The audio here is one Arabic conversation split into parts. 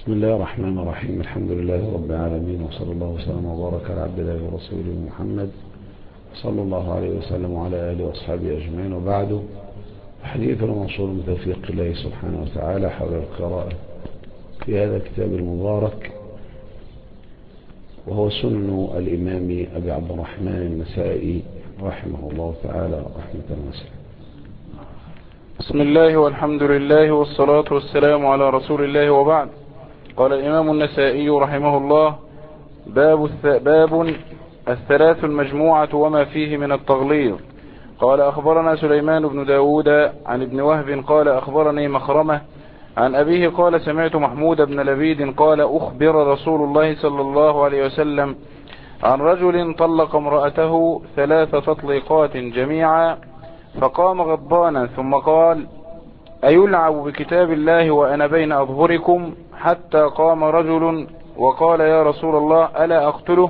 بسم الله الرحمن الرحيم. الحمد لله رب العالمين، وصلى الله وسلم وبارك على عبد الله ورسوله محمد صلى الله عليه وسلم وعلى آله وأصحابه أجمعين، وبعد. حديثنا موصول بتوفيق الله سبحانه وتعالى حول القراءة في هذا الكتاب المبارك، وهو سنن الإمام أبي عبد الرحمن النسائي رحمه الله تعالى رحمة واسعة. بسم الله والحمد لله والصلاة والسلام على رسول الله، وبعد. قال الإمام النسائي رحمه الله: باب الثلاث المجموعة وما فيه من التغليظ. قال: أخبرنا سليمان بن داود عن ابن وهب قال: أخبرني مخرمة عن أبيه قال: سمعت محمود بن لبيد قال: أخبر رسول الله صلى الله عليه وسلم عن رجل طلق امرأته 3 تطليقات جميعا، فقام غضبانا ثم قال: أيلعب بكتاب الله وأنا بين أظهركم؟ حتى قام رجل وقال: يا رسول الله ألا أقتله؟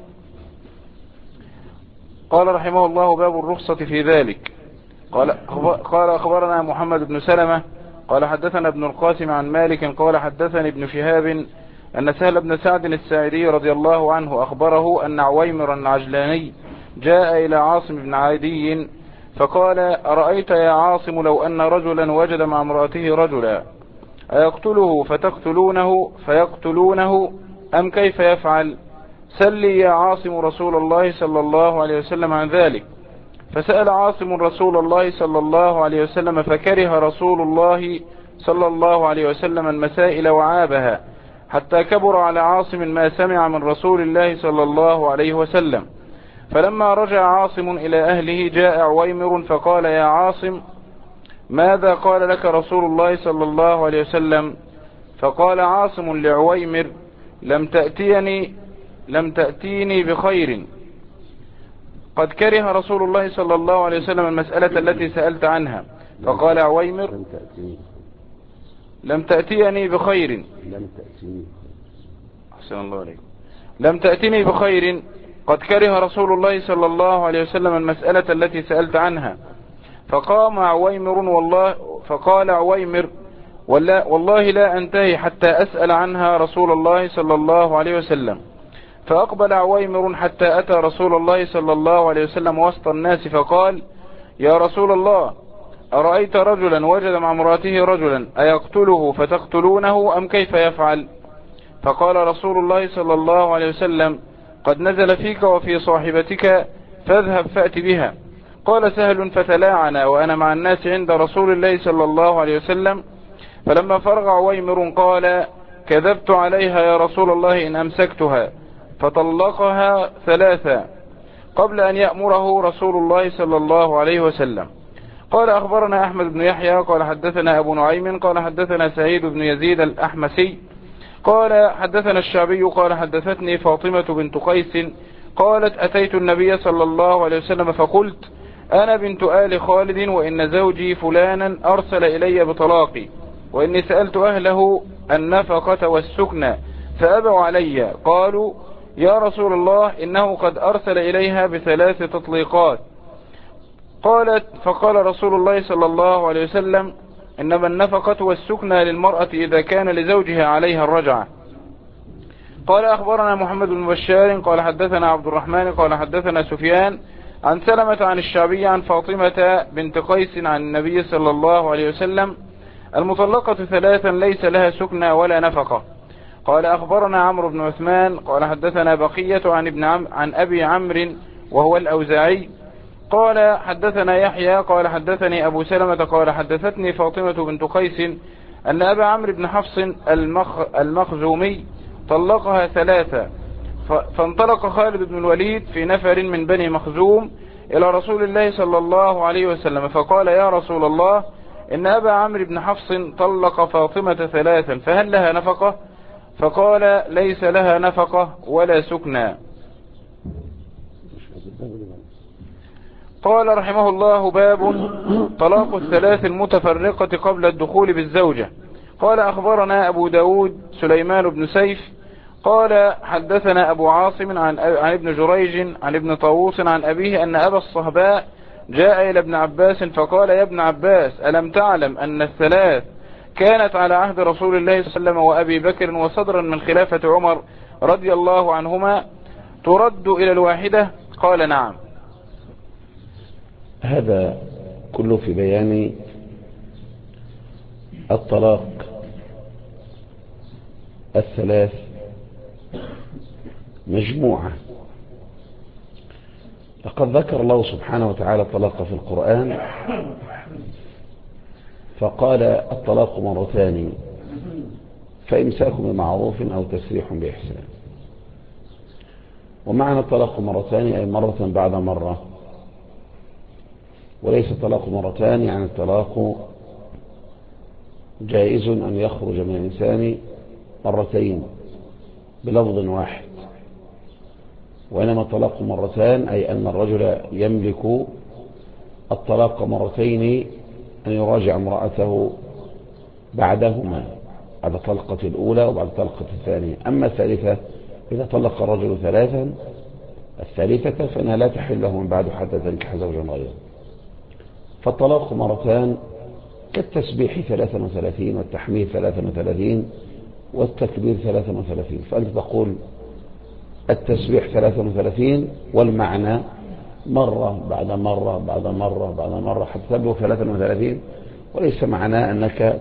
قال رحمه الله: باب الرخصة في ذلك. قال أخبرنا محمد بن سلمة قال: حدثنا ابن القاسم عن مالك قال: حدثني ابن شهاب أن سهل بن سعد الساعدي رضي الله عنه أخبره أن عويمر العجلاني جاء إلى عاصم بن عدي فقال: أرأيت يا عاصم لو أن رجلا وجد مع امرأته رجلا أيقتله فيقتلونه أم كيف يفعل؟ سلي يا عاصم رسول الله صلى الله عليه وسلم عن ذلك. فسأل عاصم رسول الله صلى الله عليه وسلم، فكره رسول الله صلى الله عليه وسلم المسائل وعابها، حتى كبر على عاصم ما سمع من رسول الله صلى الله عليه وسلم. فلما رجع عاصم إلى أهله جاء عويمر فقال: يا عاصم، ماذا قال لك رسول الله صلى الله عليه وسلم؟ فقال عاصم لعويمر: لم تأتيني بخير، قد كره رسول الله صلى الله عليه وسلم المسألة التي سألت عنها. فقال عويمر: لم تأتيني بخير. أحسن الله عليكم. لم تأتني بخير، قد كره رسول الله صلى الله عليه وسلم المسألة التي سألت عنها. فقام فقال عويمر: والله لا أنتهي حتى أسأل عنها رسول الله صلى الله عليه وسلم. فأقبل عويمر حتى أتى رسول الله صلى الله عليه وسلم وسط الناس فقال: يا رسول الله، أرأيت رجلا وجد مع امرأته رجلا أيقتله فتقتلونه أم كيف يفعل؟ فقال رسول الله صلى الله عليه وسلم: قد نزل فيك وفي صاحبتك، فاذهب فأت بها. قال سهل: فتلاعنا وأنا مع الناس عند رسول الله صلى الله عليه وسلم. فلما فرغ عويمر قال: كذبت عليها يا رسول الله إن أمسكتها. فطلقها 3 قبل أن يأمره رسول الله صلى الله عليه وسلم. قال أخبرنا أحمد بن يحيى قال: حدثنا أبو نعيم قال: حدثنا سعيد بن يزيد الأحمسي قال: حدثنا الشعبي قال: حدثتني فاطمة بنت قيس قالت: أتيت النبي صلى الله عليه وسلم فقلت: أنا بنت آل خالد، وإن زوجي فلانا أرسل إلي بطلاقي، وإني سألت أهله النفقة والسكنى فأبوا علي. قالوا: يا رسول الله، إنه قد أرسل إليها ب3 تطليقات. قالت: فقال رسول الله صلى الله عليه وسلم: إنما النفقة والسكنى للمرأة إذا كان لزوجها عليها الرجعة. قال أخبرنا محمد بن بشار قال: حدثنا عبد الرحمن قال: حدثنا سفيان عن سلمة عن الشعبي عن فاطمة بنت قيس عن النبي صلى الله عليه وسلم: المطلقة 3 ليس لها سكنى ولا نفقة. قال أخبرنا عمرو بن عثمان قال: حدثنا بقية عن أبي عمرو وهو الأوزاعي قال: حدثنا يحيى قال: حدثني أبو سلمة قال: حدثتني فاطمة بنت قيس أن أبا عمرو بن حفص المخزومي طلقها 3. فانطلق خالد بن الوليد في نفر من بني مخزوم إلى رسول الله صلى الله عليه وسلم فقال: يا رسول الله، إن أبا عمرو بن حفص طلق فاطمة 3، فهل لها نفقة؟ فقال: ليس لها نفقة ولا سكنى. قال رحمه الله: باب طلاق 3 المتفرقة قبل الدخول بالزوجة. قال أخبرنا أبو داود سليمان بن سيف قال: حدثنا أبو عاصم عن ابن جريج عن ابن طاووس عن أبيه أن أبا الصهباء جاء إلى ابن عباس فقال: يا ابن عباس، ألم تعلم أن 3 كانت على عهد رسول الله صلى الله عليه وسلم وأبي بكر وصدرا من خلافة عمر رضي الله عنهما ترد إلى الواحدة؟ قال نعم. هذا كله في بيان الطلاق الثلاث مجموعة. لقد ذكر الله سبحانه وتعالى الطلاق في القرآن فقال الطلاق مرتان فإمساك بمعروف أو تسريح بإحسان. ومعنى الطلاق مرتان أي مرة بعد مرة، وليس الطلاق مرتان يعني الطلاق جائز أن يخرج من الإنسان مرتين بلفظ واحد، وإنما الطلاق مرتان أي أن الرجل يملك الطلاق مرتين، أن يراجع امرأته بعدهما، بعد الطلقة الأولى وبعد الطلقة الثانية. أما الثالثة إذا طلق الرجل ثلاثا الثالثة فإنها لا تحل له من بعد حتى تنكح زوجا غيره. فالطلاق مرتان كالتسبيح 33 والتحميد 33 والتكبير 33. فأنت تقول التسبيح 33 والمعنى مرة بعد مرة بعد مرة بعد مرة حتى تبلغ 33، وليس معناه أنك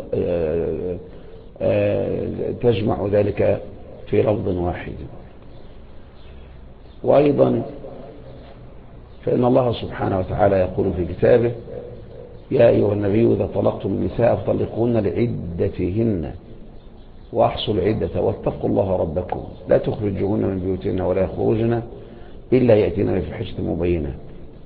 تجمع ذلك في لفظ واحد. وأيضا فإن الله سبحانه وتعالى يقول في كتابه: يا أيها النبي إذا طلقتم النساء فطلقوهن لعدتهن وأحصوا العدة واتقوا الله ربكم لا تخرجوهن من بيوتهن ولا يخرجن إلا يأتين بفاحشة مبينة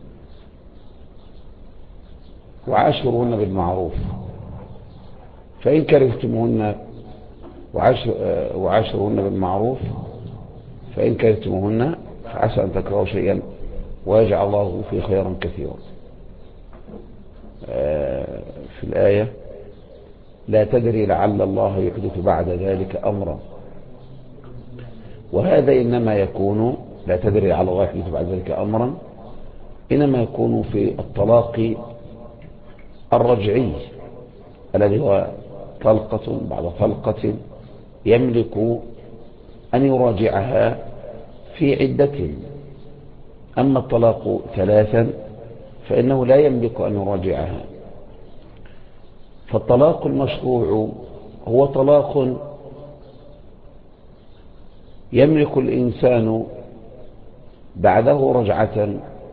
وعاشروهن بالمعروف فإن كرهتموهن وعاشروهن بالمعروف فإن كرهتموهن فعسى أن تكرهوا شيئا ويجعل الله فيه خيرا كثيرا. في الآية: لا تدري لعل الله يحدث بعد ذلك أمرا. وهذا إنما يكون لا تدري لعل الله يحدث بعد ذلك أمرا إنما يكون في الطلاق الرجعي الذي هو طلقة بعد طلقة يملك أن يراجعها في عدة. أما الطلاق ثلاثا فإنه لا يملك أن يراجعها. فالطلاق المشروع هو طلاق يملك الإنسان بعده رجعة،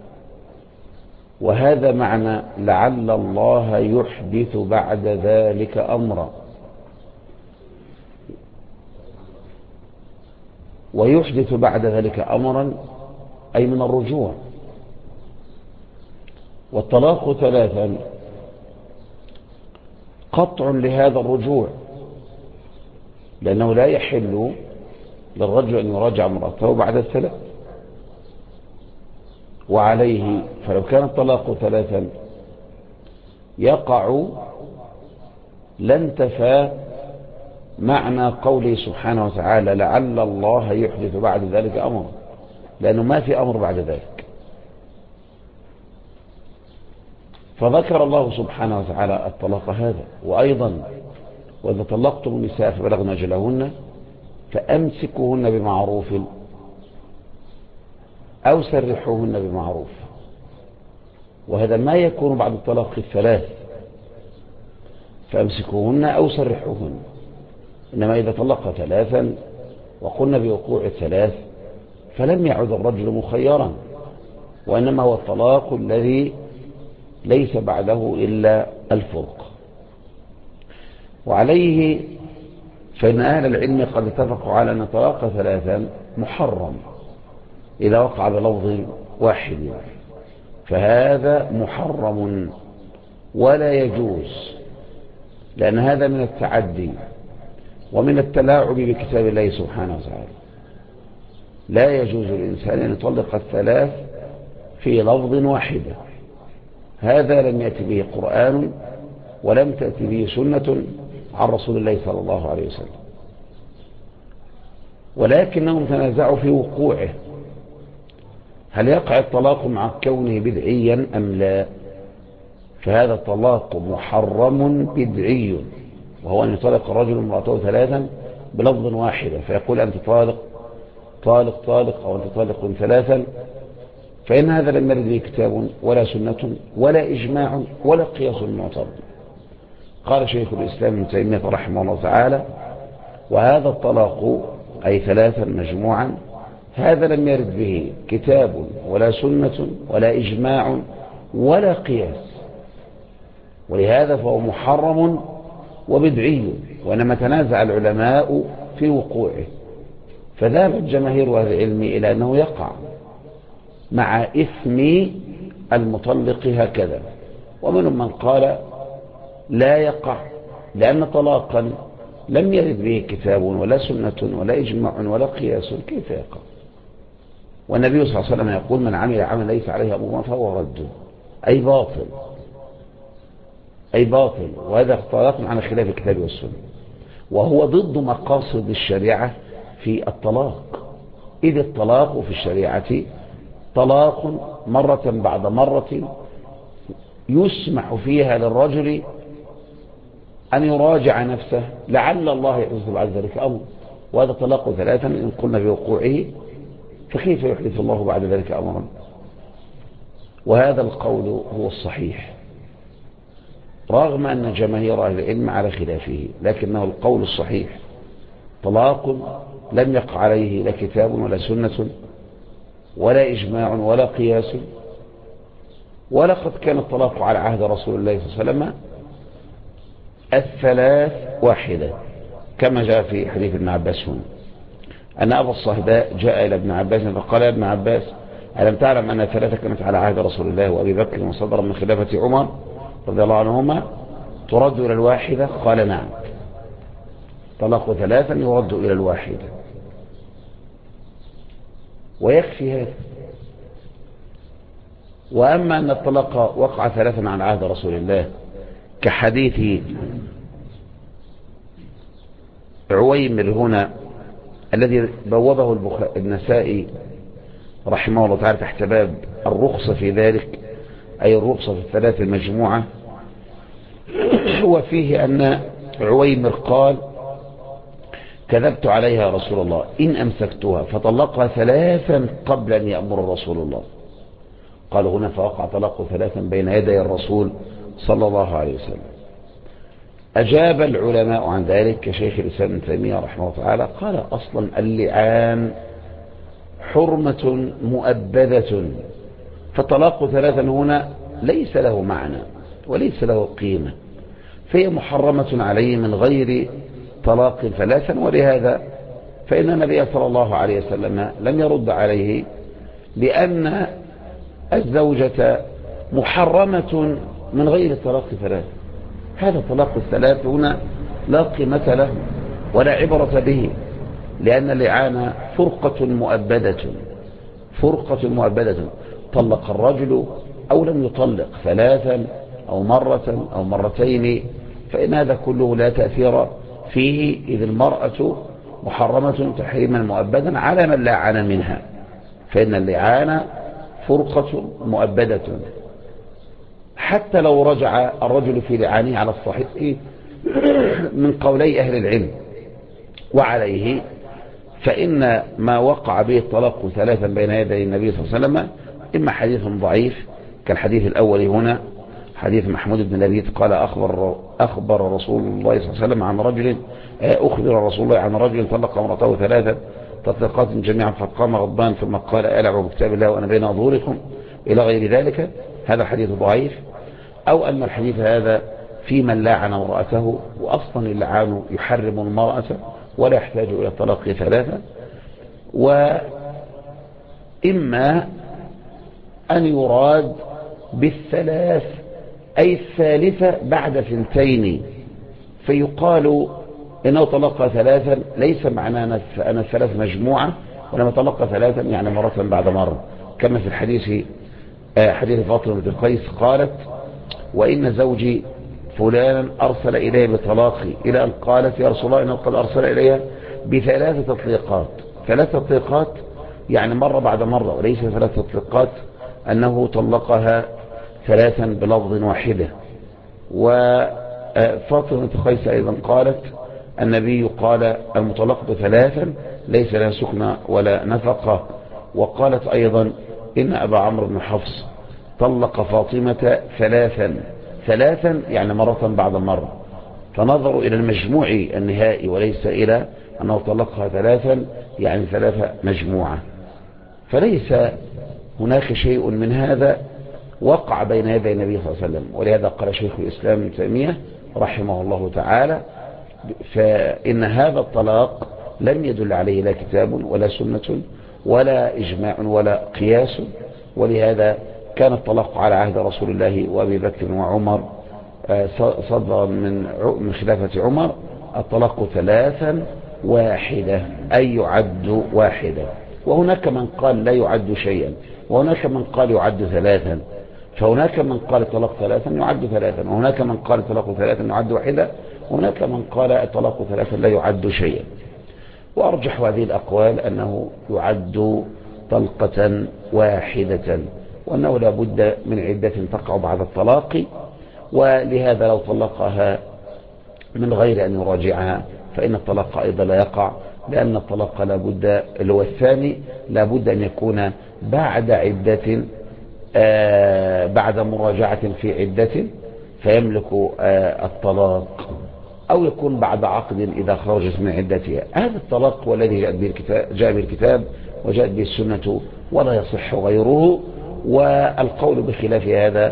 وهذا معنى لعل الله يحدث بعد ذلك أمرا. ويحدث بعد ذلك أمرا أي من الرجوع. والطلاق ثلاثا قطع لهذا الرجوع، لأنه لا يحل للرجل أن يراجع امرأته بعد الثلاث. وعليه فلو كان الطلاق ثلاثا يقع لانتفى معنى قوله سبحانه وتعالى لعل الله يحدث بعد ذلك أمر، لأنه ما في أمر بعد ذلك. فذكر الله سبحانه وتعالى الطلاق هذا. وأيضا وإذا طلقتم النساء فبلغن أجلهن فأمسكوهن بمعروف أو سرحوهن بمعروف. وهذا ما يكون بعد الطلاق الثلاث، فأمسكوهن أو سرحوهن. إنما إذا طلق ثلاثا وقلنا بوقوع الثلاث فلم يعد الرجل مخيرا، وإنما هو الطلاق الذي ليس بعده إلا الفرق. وعليه فإن أهل العلم قد اتفقوا على أن طلاق ثلاثا محرم إذا وقع بلفظ واحد، فهذا محرم ولا يجوز، لأن هذا من التعدي ومن التلاعب بكتاب الله سبحانه وتعالى. لا يجوز للإنسان أن يطلق الثلاث في لفظ واحدة. هذا لم يأتي به قرآن ولم تأتي به سنة عن رسول الله صلى الله عليه وسلم، ولكنهم تنازعوا في وقوعه. هل يقع الطلاق مع كونه بدعيا أم لا؟ فهذا الطلاق محرم بدعي وهو أن يطلق الرجل امرأته ثلاثا بلفظ واحدة، فيقول أنت طالق طالق طالق أو أنت طالق ثلاثا، فإن هذا لم يرد به كتاب ولا سنة ولا إجماع ولا قياس معتبر. قال شيخ الإسلام ابن تيمية رحمه الله تعالى: وهذا الطلاق أي ثلاثا مجموعا هذا لم يرد به كتاب ولا سنة ولا إجماع ولا قياس، ولهذا فهو محرم وبدعي، وإنما تنازع العلماء في وقوعه، فذهبت جماهير أهل العلم إلى أنه يقع مع إثم المطلق هكذا، ومنهم من قال لا يقع لأن طلاقا لم يرد به كتاب ولا سنة ولا إجماع ولا قياس، كيف يقع؟ والنبي صلى الله عليه وسلم يقول: من عمل عمل ليس عليه أمرنا فهو رد، أي باطل، أي باطل. وهذا طلاق على خلاف الكتاب والسنة، وهو ضد مقاصد الشريعة في الطلاق، إذ الطلاق في الشريعة طلاق مرة بعد مرة يسمح فيها للرجل أن يراجع نفسه لعل الله يحدث بعد ذلك أمر، وهذا طلاق ثلاثا إن قلنا بوقوعه، فكيف يحدث الله بعد ذلك أمرا؟ وهذا القول هو الصحيح رغم أن جماهير أهل العلم على خلافه، لكنه القول الصحيح طلاق لم يقع عليه لا كتاب ولا سنة ولا إجماع ولا قياس، ولقد كان الطلاق على عهد رسول الله صلى الله عليه وسلم الثلاث واحدة، كما جاء في حديث ابن عباس هنا أن أبا الصهباء جاء إلى ابن عباس فقال: يا ابن عباس، ألم تعلم أن الثلاثة كانت على عهد رسول الله وأبي بكر وصدر من خلافة عمر رضي الله عنهما ترد إلى الواحدة؟ قال: نعم، طلاق ثلاثا يرد إلى الواحدة، ويكفي هذا. وأما أن الطلاق وقع ثلاثا على عهد رسول الله كحديث عويمر هنا الذي بوابه النسائي رحمه الله تعالى تحت باب الرخصة في ذلك، أي الرخصة في الثلاث المجموعة، وفيه أن عويمر قال: كذبت عليها رسول الله إن أمسكتها، فطلقها ثلاثا قبل أن يأمر رسول الله. قال هنا: فوقع طلاق ثلاثا بين يدي الرسول صلى الله عليه وسلم. أجاب العلماء عن ذلك كشيخ الإسلام ابن تيمية رحمه الله تعالى، قال: أصلا اللعان حرمة مؤبدة، فطلاق ثلاثا هنا ليس له معنى وليس له قيمة، فهي محرمة عليه من غير طلاق ثلاثا. ولهذا فإن النبي صلى الله عليه وسلم لم يرد عليه، لأن الزوجة محرمة من غير طلاق ثلاث. هذا طلاق الثلاث هنا لا قيمة له ولا عبرة به، لأن اللعان فرقة مؤبدة، فرقة مؤبدة، طلق الرجل أو لم يطلق ثلاثا أو مرة أو مرتين، فإن هذا كله لا تأثير فيه، إذ المرأة محرمة تحريما مؤبدا على من لعن منها، فإن اللعان فرقة مؤبدة. حتى لو رجع الرجل في لعانه على الصحيح من قولي أهل العلم وعليه، فإن ما وقع به الطلاق ثلاثا بين يدي النبي صلى الله عليه وسلم إما حديث ضعيف كالحديث الأول هنا، حديث محمود بن لبيد قال: أخبر رسول الله صلى الله عليه وسلم عن رجل، أخبر رسول الله عن رجل طلق امرأته ثلاثا تطلقات جميعا، فقام غضبان ثم قال: ألعب بكتاب الله وأنا بين أظهركم، إلى غير ذلك. هذا حديث ضعيف. أو أن الحديث هذا في من لاعن امرأته، وأصلا اللعان يحرم المرأة ولا يحتاج إلى طلاق ثلاثة. وإما أن يراد بالثلاث أي الثالثة بعد ثنتين، فيقال إنه طلق ثلاثا ليس معناه أن الثلاث مجموعة، ولما طلق ثلاثا يعني مرة بعد مرة، كما في الحديث حديث فاطمة بنت قيس قالت: وإن زوجي فلانا أرسل إلي بطلاقي، إلى أن قالت: يا رسول الله إنه قد أرسل إليها بثلاث تطليقات. ثلاث تطليقات يعني مرة بعد مرة، وليس ثلاث تطليقات أنه طلقها ثلاثا بلفظ واحدة. فاطمة قيس أيضا قالت النبي قال المطلقة 3 ليس لها سكنى ولا نفقة. وقالت أيضا إن أبا عمرو بن حفص طلق فاطمة 3 يعني مرة بعد مرة، فنظروا إلى المجموع النهائي وليس إلى أنه طلقها 3 يعني 3 مجموعة. فليس هناك شيء من هذا وقع بين يدي النبي صلى الله عليه وسلم. ولهذا قال شيخ الإسلام ابن تيمية رحمه الله تعالى فإن هذا الطلاق لم يدل عليه لا كتاب ولا سنة ولا إجماع ولا قياس. ولهذا كان الطلاق على عهد رسول الله وأبي بكر وعمر صدر من خلافة عمر الطلاق 3 واحدة أي يعد واحدة. وهناك من قال لا يعد شيئا، وهناك من قال يعد 3. فهناك من قال الطلاق 3 يعد 3، وهناك من قال الطلاق 3 يعد واحدة، وهناك من قال الطلاق 3 لا يعد شيئا. وأرجح هذه الأقوال أنه يعد طلقة واحدة، وأنه لا بد من عدة تقع بعد الطلاق. ولهذا لو طلقها من غير أن يراجعها فإن الطلاق أيضا لا يقع، لأن الطلاق لا بد اللي هو الثاني لا بد أن يكون بعد عدة بعد مراجعة في عدة فيملك الطلاق، أو يكون بعد عقد إذا خرجت من عدتها. هذا الطلاق هو الذي جاء به الكتاب وجاءت به السنة ولا يصح غيره. والقول بخلاف هذا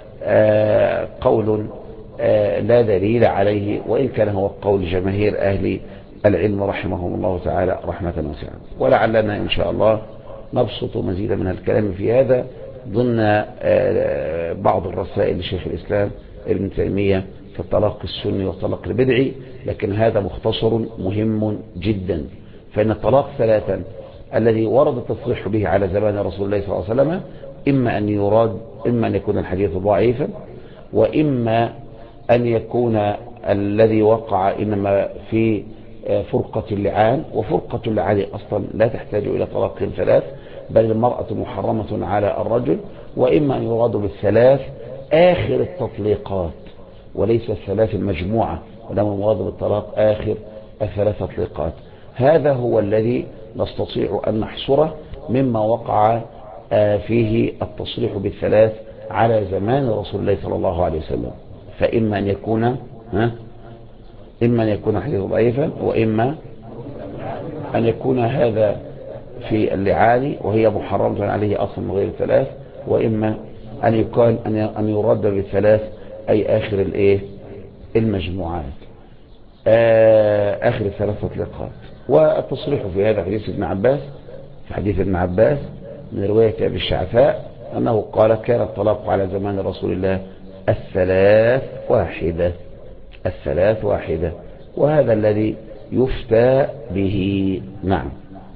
قول لا دليل عليه، وإن كان هو قول جماهير أهل العلم رحمهم الله تعالى رحمة واسعة. ولعلنا إن شاء الله نبسط مزيدا من الكلام في هذا ضمن بعض الرسائل لشيخ الإسلام ابن تيمية في الطلاق السني والطلاق البدعي، لكن هذا مختصر مهم جدا. فإن الطلاق 3 الذي ورد التصريح به على زمان رسول الله صلى الله عليه وسلم إما أن يراد إما أن يكون الحديث ضعيفا، وإما أن يكون الذي وقع إنما في فرقة اللعان، وفرقة اللعان أصلا لا تحتاج إلى طلاق 3 بل المرأة محرمة على الرجل. وإما أن يراد بالثلاث آخر التطليقات وليس الثلاث المجموعة، ولما المراد بالطلاق آخر 3 تطليقات. هذا هو الذي نستطيع أن نحصره مما وقع فيه التصريح بالثلاث على زمان رسول الله صلى الله عليه وسلم. فإما أن يكون إما أن يكون حديث ضعيفا، وإما أن يكون هذا في اللعان وهي محرمة عليه أصلا من غير 3، وإما أن يكون أن يرد بالثلاث أي آخر المجموعات آخر 3 تطليقات. والتصريح في هذا حديث ابن عباس، في حديث ابن عباس من رواية أبي الشعثاء أنه قال كان الطلاق على زمان رسول الله 3 واحدة، وهذا الذي يفتى به. نعم.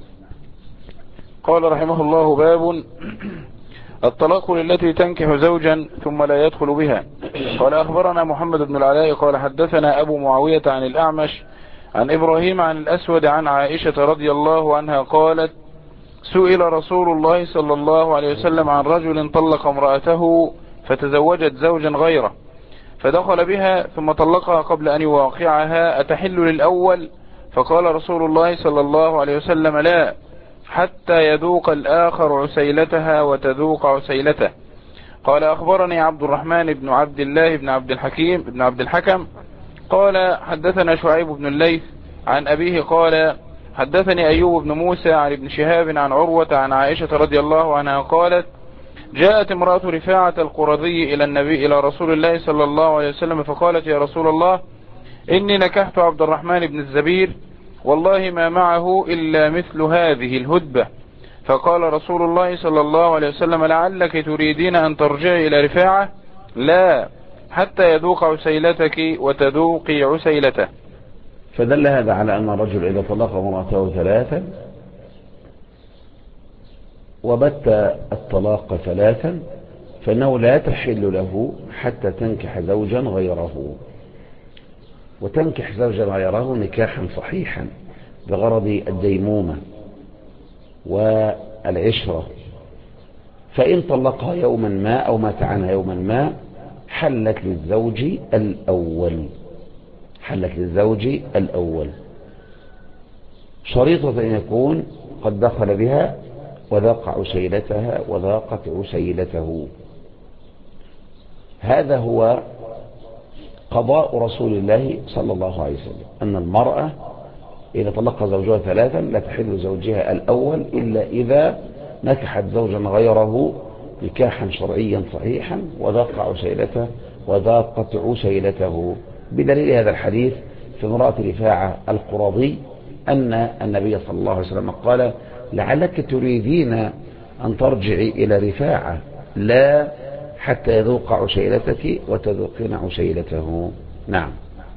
قال رحمه الله: باب الطلاق للتي تنكح زوجا ثم لا يدخل بها. قال أخبرنا محمد بن العلاء قال حدثنا أبو معاوية عن الأعمش عن إبراهيم عن الأسود عن عائشة رضي الله عنها قالت: سئل رسول الله صلى الله عليه وسلم عن رجل طلق امرأته فتزوجت زوجا غيره فدخل بها ثم طلقها قبل أن يواقعها، أتحل للأول؟ فقال رسول الله صلى الله عليه وسلم: لا، حتى يذوق الآخر عسيلتها وتذوق عسيلته. قال أخبرني عبد الرحمن بن عبد الله بن عبد الحكم قال حدثنا شعيب بن الليث عن أبيه قال حدثني أيوب بن موسى عن ابن شهاب عن عروة عن عائشة رضي الله عنها قالت: جاءت امرأة رفاعة القرظي إلى رسول الله صلى الله عليه وسلم فقالت: يا رسول الله، إني نكحت عبد الرحمن بن الزبير والله ما معه إلا مثل هذه الهدبة. فقال رسول الله صلى الله عليه وسلم: لعلك تريدين أن ترجعي إلى رفاعة؟ لا، حتى يذوق عسيلتك وتذوقي عسيلته. فدل هذا على أن الرجل إذا طلق امرأته 3 وبت الطلاق 3 فإنه لا تحل له حتى تنكح زوجا غيره. وتنكح زوجا غيره نكاحا صحيحا بغرض الديمومة والعشرة. فإن طلقها يوما ما أو مات عنها يوما ما حلت للزوج الأول حلت للزوج الأول، شريطة أن يكون قد دخل بها وذاق عسيلتها وذاقت عسيلته. هذا هو قضاء رسول الله صلى الله عليه وسلم، أن المرأة إذا طلق زوجها ثلاثا لا تحل زوجها الأول إلا إذا نكحت زوجا غيره نكاحا شرعيا صحيحا وذاق عسيلته وذاقت عسيلته، بدليل هذا الحديث في امرأة رفاعة القرظي أن النبي صلى الله عليه وسلم قال: لعلك تريدين أن ترجعي إلى رفاعة لا حتى يذوق عسيلتك وتذوقين عسيلته. نعم.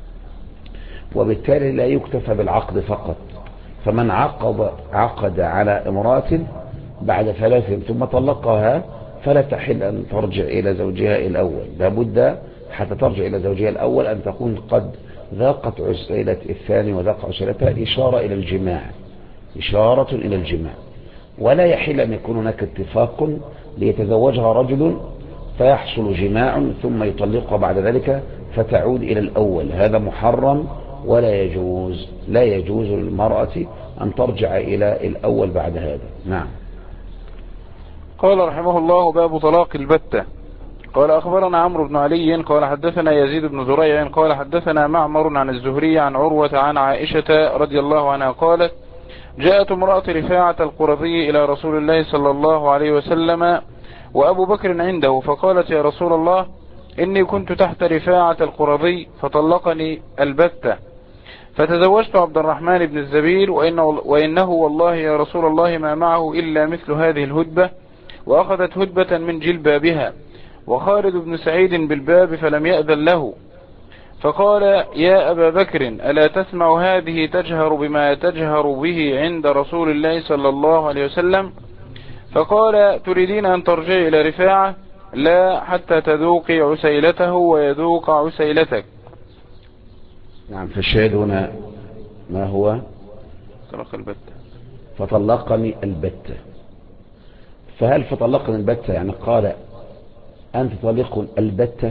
وبالتالي لا يكتفى بالعقد فقط، فمن عقد على امرأة بعد 3 ثم طلقها فلا تحل أن ترجع إلى زوجها الأول، لابد حتى ترجع إلى زوجها الأول أن تكون قد ذاقت عسيلة الثاني وذاق عسيلتها، إشارة إلى الجماع، إشارة إلى الجماع. ولا يحل أن يكون هناك اتفاق ليتزوجها رجل فيحصل جماع ثم يطلقها بعد ذلك فتعود إلى الأول، هذا محرم ولا يجوز. لا يجوز للمرأة أن ترجع إلى الأول بعد هذا. نعم. قال رحمه الله: باب طلاق البتة. قال أخبرنا عمرو بن علي قال حدثنا يزيد بن زريع قال حدثنا معمر عن الزهري عن عروة عن عائشة رضي الله عنها قالت: جاءت امرأة رفاعة القرظي إلى رسول الله صلى الله عليه وسلم وأبو بكر عنده، فقالت: يا رسول الله، إني كنت تحت رفاعة القرظي فطلقني البتة، فتزوجت عبد الرحمن بن الزبير، وإنه والله يا رسول الله ما معه إلا مثل هذه الهدبة، وأخذت هدبة من جلبابها، وخالد بن سعيد بالباب فلم يأذن له، فقال: يا أبا بكر، ألا تسمع هذه تجهر بما تجهر به عند رسول الله صلى الله عليه وسلم؟ فقال: تريدين أن ترجعي إلى رفاعة؟ لا، حتى تذوقي عسيلته ويذوق عسيلتك. نعم. فالشاهد هنا ما هو؟ طلق البتة. فطلقني البتة. فهل فطلقني البتة يعني قال أنت طلق البتة،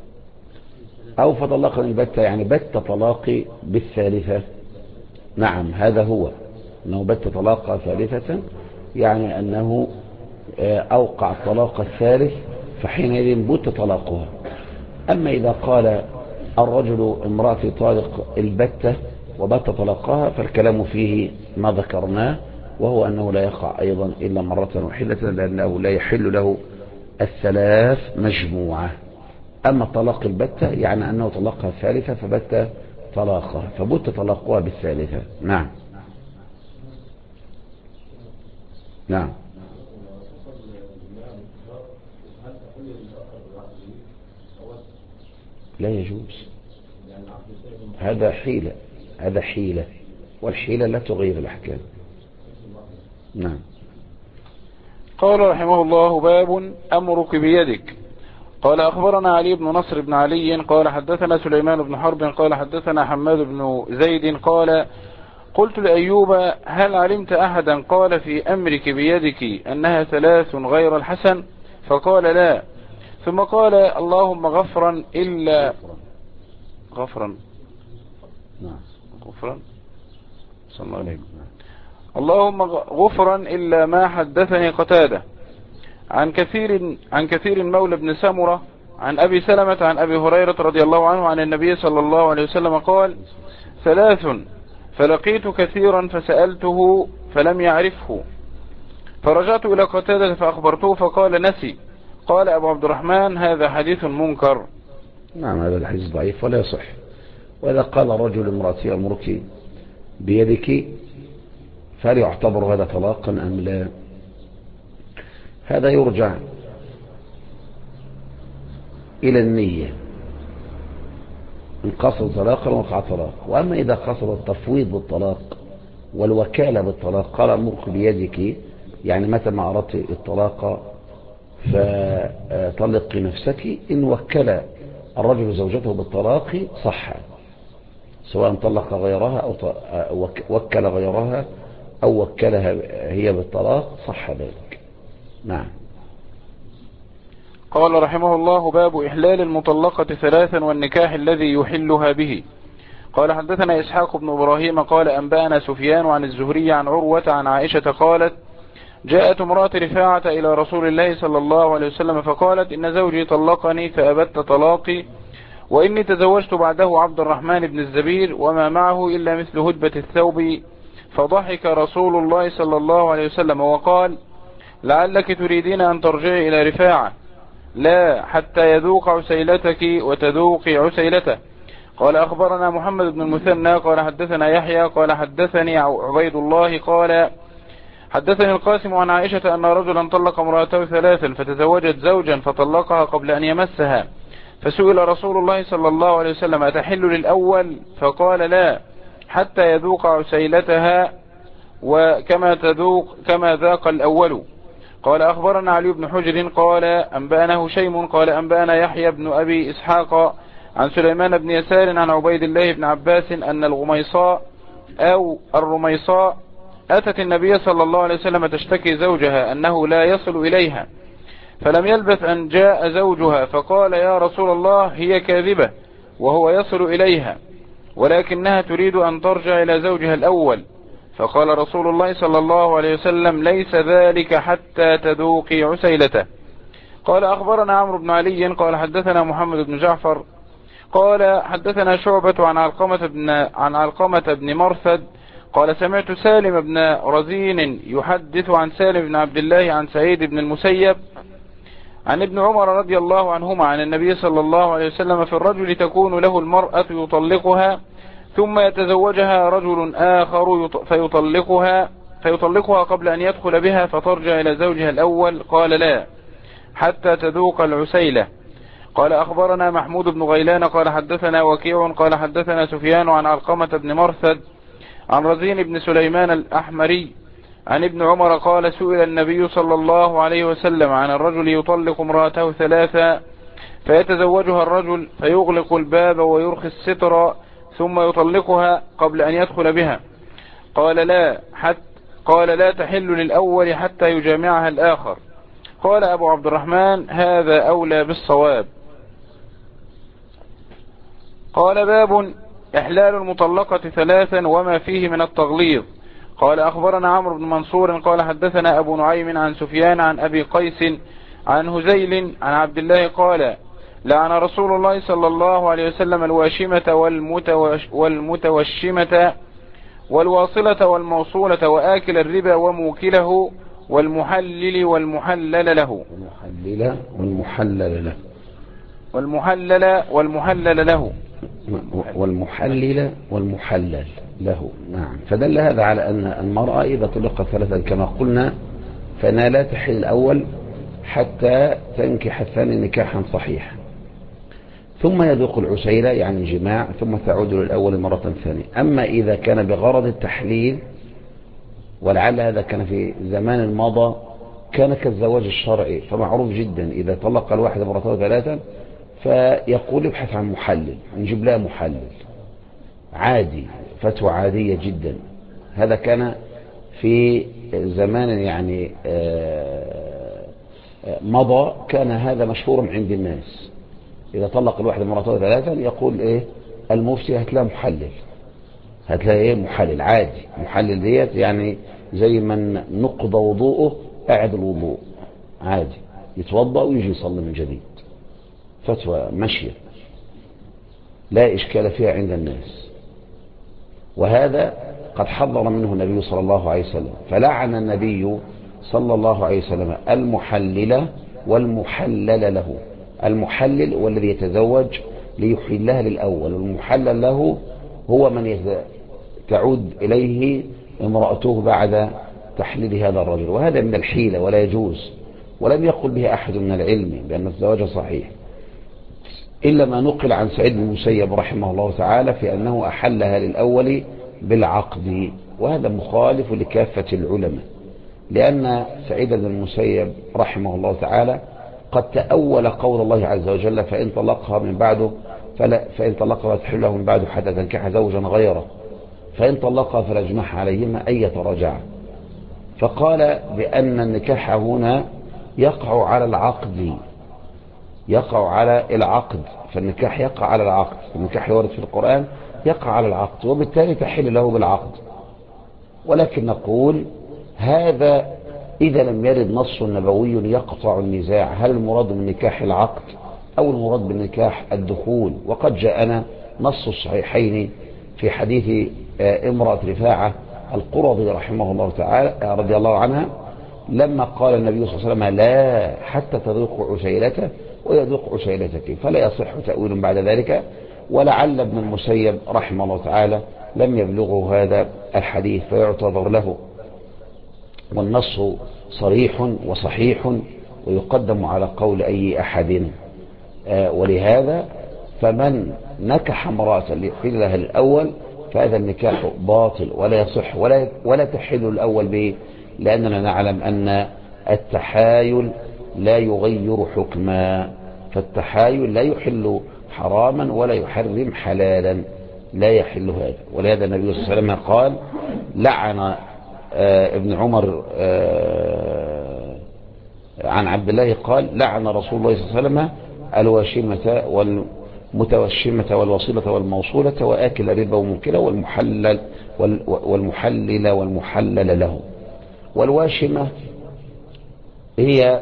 أو فطلقني البتة يعني بت طلاقي بالثالثة؟ نعم، هذا هو، أنه بت طلاقة ثالثة، يعني أنه أوقع الطلاق الثالث، فحينئذ بت طلاقها. أما إذا قال الرجل امرأتي طالق البتة وبت طلاقها فالكلام فيه ما ذكرناه، وهو أنه لا يقع أيضا إلا مرة واحدة، لأنه لا يحل له الثلاث مجموعة. أما طلاق البتة يعني أنه طلقها الثالثة فبت طلاقها، فبت طلاقها بالثالثة. نعم. نعم. لا يجوز، هذا حيلة، هذا حيلة، والحيلة لا تغير الأحكام. نعم. قال رحمه الله: باب أمرك بيدك. قال أخبرنا علي بن نصر بن علي قال حدثنا سليمان بن حرب قال حدثنا حماد بن زيد قال: قلت لأيوب: هل علمت أحدا قال في أمرك بيدك أنها 3 غير الحسن؟ فقال: لا. ثم قال: اللهم غفرا إلا غفرا غفرا صلى الله عليه. اللهم غفرا إلا ما حدثني قتادة عن كثير مولى بن سمرة عن أبي سلمة عن أبي هريرة رضي الله عنه عن النبي صلى الله عليه وسلم قال: 3 فلقيت كثيرا فسألته فلم يعرفه، فرجعت إلى قتادة فأخبرته فقال: نسي. قال أبو عبد الرحمن: هذا حديث منكر. نعم، هذا الحديث ضعيف ولا يصح. وإذا قال رجل امرأتي أمرك بيدك فهل يعتبر هذا طلاقا أم لا؟ هذا يرجع إلى النية، إن قصد طلاقا وقع طلاق. وأما إذا قصد التفويض بالطلاق والوكالة بالطلاق، قال أمرك بيدك يعني متى ما أردت الطلاق فطلقي نفسك، إن وكل الرجل زوجته بالطلاق صح، سواء طلق غيرها أو وكل غيرها أو وكلها هي بالطلاق، صح ذلك. نعم. قال رحمه الله: باب إحلال المطلقة 3 والنكاح الذي يحلها به. قال حدثنا إسحاق بن إبراهيم قال أنبأنا سفيان عن الزهري عن عروة عن عائشة قالت جاءت امرأة رفاعة إلى رسول الله صلى الله عليه وسلم فقالت إن زوجي طلقني فأبت طلاقي وإني تزوجت بعده عبد الرحمن بن الزبير وما معه إلا مثل هدبة الثوب. فضحك رسول الله صلى الله عليه وسلم وقال لعلك تريدين أن ترجعي إلى رفاعة لا حتى يذوق عسيلتك وتذوقي عسيلته. قال أخبرنا محمد بن المثنى قال حدثنا يحيى قال حدثني عبيد الله قال حدثني القاسم عن عائشة أن رجلا طلق امرأته ثلاثا فتزوجت زوجا فطلقها قبل أن يمسها فسئل رسول الله صلى الله عليه وسلم أتحل للأول فقال لا حتى يذوق عسيلتها كما ذاق الأول. قال أخبرنا علي بن حجر قال أنبأنا هشيم قال أنبأنا يحيى بن أبي إسحاق عن سليمان بن يسار عن عبيد الله بن عباس أن الغميصاء أو الرميصاء أتت النبي صلى الله عليه وسلم تشتكي زوجها أنه لا يصل إليها فلم يلبث أن جاء زوجها فقال يا رسول الله هي كاذبة وهو يصل إليها ولكنها تريد أن ترجع إلى زوجها الأول. فقال رسول الله صلى الله عليه وسلم ليس ذلك حتى تذوقي عسيلته. قال أخبرنا عمرو بن علي قال حدثنا محمد بن جعفر قال حدثنا شعبة عن علقمة بن مرثد قال سمعت سالم بن رزين يحدث عن سالم بن عبد الله عن سعيد بن المسيب عن ابن عمر رضي الله عنهما عن النبي صلى الله عليه وسلم في الرجل تكون له المرأة يطلقها ثم يتزوجها رجل آخر فيطلقها قبل أن يدخل بها فترجع إلى زوجها الأول قال لا حتى تذوق العسيلة. قال أخبرنا محمود بن غيلان قال حدثنا وكيع قال حدثنا سفيان عن علقمة بن مرثد عن رزين بن سليمان الأحمري عن ابن عمر قال سئل النبي صلى الله عليه وسلم عن الرجل يطلق امرأته ثلاثا فيتزوجها الرجل فيغلق الباب ويرخي الستر ثم يطلقها قبل أن يدخل بها قال لا تحل للأول حتى يجامعها الآخر. قال أبو عبد الرحمن هذا أولى بالصواب. قال باب إحلال المطلقة ثلاثا وما فيه من التغليظ. قال أخبرنا عمرو بن منصور قال حدثنا أبو نعيم عن سفيان عن أبي قيس عن هزيل عن عبد الله قال لعن رسول الله صلى الله عليه وسلم الواشمة والمتوشمة والواصلة والموصولة وآكل الربا وموكله والمحلل والمحلل له والمحلل والمحلل له. نعم. فدل هذا على أن المرأة إذا طلقت ثلاثا كما قلنا فإنها لا تحل الأول حتى تنكح الثاني نكاحا صحيحا ثم يذوق العسيلة يعني الجماع ثم تعود للأول مرة ثانية. أما إذا كان بغرض التحليل ولعل هذا كان في زمان مضى كان كالزواج الشرعي فمعروف جدا إذا طلق الواحد مرته ثلاثا فيقول ابحث عن محلل نجيب لها محلل عادي فتوى عادية جدا. هذا كان في زمان يعني مضى كان هذا مشهور عند الناس. إذا طلق الواحد مرته ثلاثا يقول إيه المفتي هتلاقي محلل هتلاقي محلل عادي. محلل ديت يعني زي من نقض وضوءه قاعد الوضوء عادي يتوضأ ويجي يصلي من جديد. فتوى مشية لا إشكال فيها عند الناس. وهذا قد حذر منه النبي صلى الله عليه وسلم فلعن النبي صلى الله عليه وسلم المحلل والمحلل له. المحلل هو الذي يتزوج ليحلها للأول والمحلل له هو من تعود إليه امرأته بعد تحليل هذا الرجل. وهذا من الحيلة ولا يجوز ولم يقل به أحد من العلم بأن الزواج صحيح إلا ما نقل عن سعيد بن المسيب رحمه الله تعالى في أنه أحلها للأول بالعقد. وهذا مخالف لكافة العلماء لأن سعيد بن المسيب رحمه الله تعالى قد تأول قول الله عز وجل فإن طلقها من بعده فإن طلقها تحل له من بعده حتى تنكح زوجا غيره فإن طلقها فلا جناح عليهما أن يتراجعا. فقال بأن النكاح هنا يقع على العقد فالنكاح يقع على العقد. النكاح يورد في القرآن يقع على العقد، وبالتالي تحل له بالعقد. ولكن نقول هذا إذا لم يرد نص نبوي يقطع النزاع، هل المراد بالنكاح العقد أو المراد بالنكاح الدخول؟ وقد جاءنا نص الصحيحين في حديث امرأة رفاعة القرظي رحمه الله تعالى رضي الله عنها، لما قال النبي صلى الله عليه وسلم لا حتى تذوق عسيلته ويذوق عسيلتك، فلا يصح تأويل بعد ذلك. ولعل ابن المسيب رحمه الله تعالى لم يبلغه هذا الحديث فيعتذر له، والنص صريح وصحيح ويقدم على قول أي أحد. ولهذا فمن نكح امرأة ليحل لها الأول فهذا النكاح باطل ولا يصح ولا تحل الأول به، لأننا نعلم أن التحايل لا يغير حكما، فالتحايل لا يحل حراما ولا يحرم حلالا، لا يحل هذا. ولهذا النبي صلى الله عليه وسلم قال لعن ابن عمر عن عبد الله قال لعن رسول الله صلى الله عليه وسلم الواشمة والمتوشمة والوصيلة والموصولة وآكل الربا وموكله والمحلل والمحلل له. والواشمة هي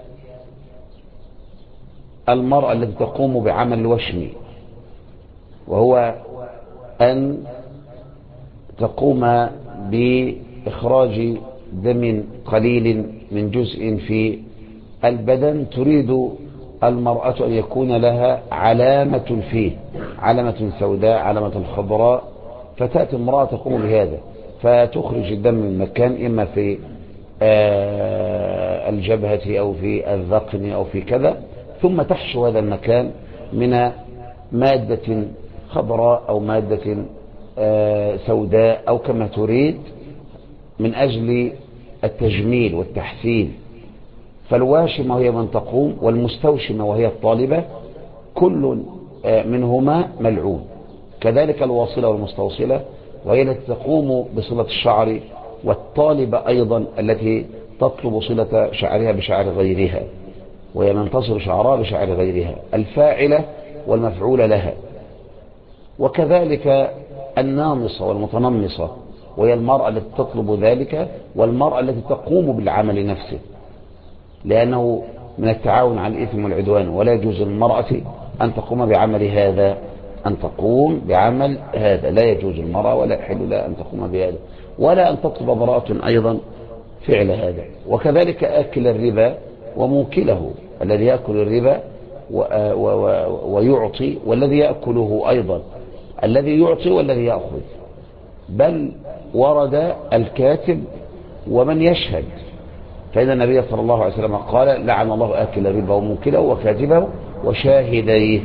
المرأة التي تقوم بعمل الوشم، وهو أن تقوم بإخراج دم قليل من جزء في البدن، تريد المرأة أن يكون لها علامة فيه، علامة سوداء، علامة خضراء، فتأتي امرأة تقوم بهذا فتخرج الدم من مكان، إما في الجبهة أو في الذقن أو في كذا، ثم تحشو هذا المكان من مادة خضراء أو مادة سوداء أو كما تريد من أجل التجميل والتحسين. فالواشمة وهي من تقوم، والمستوشمة وهي الطالبة، كل منهما ملعون. كذلك الواصلة والمستوصلة وهي التي تقوم بصلة الشعر، والطالبة أيضا التي تطلب صلة شعرها بشعر غيرها، وهي من تصل شعرها بشعر غيرها، الفاعلة والمفعول لها. وكذلك النامصة والمتنمصة وهي المرأة التي تطلب ذلك، والمرأة التي تقوم بالعمل نفسه، لأنه من التعاون على الإثم والعدوان، ولا يجوز للمرأة أن تقوم بعمل هذا، أن تقوم بعمل هذا لا يجوز المرأة ولا يحل لها أن تقوم بهذا، ولا أن تطلب امرأة أيضا فعل هذا. وكذلك آكل الربا وموكله، الذي يأكل الربا ويعطي، والذي يأكله أيضا، الذي يعطي والذي يأخذ، بل ورد الكاتب ومن يشهد، فإن النبي صلى الله عليه وسلم قال لعن الله آكل الربا وموكله وكاتبه وشاهديه.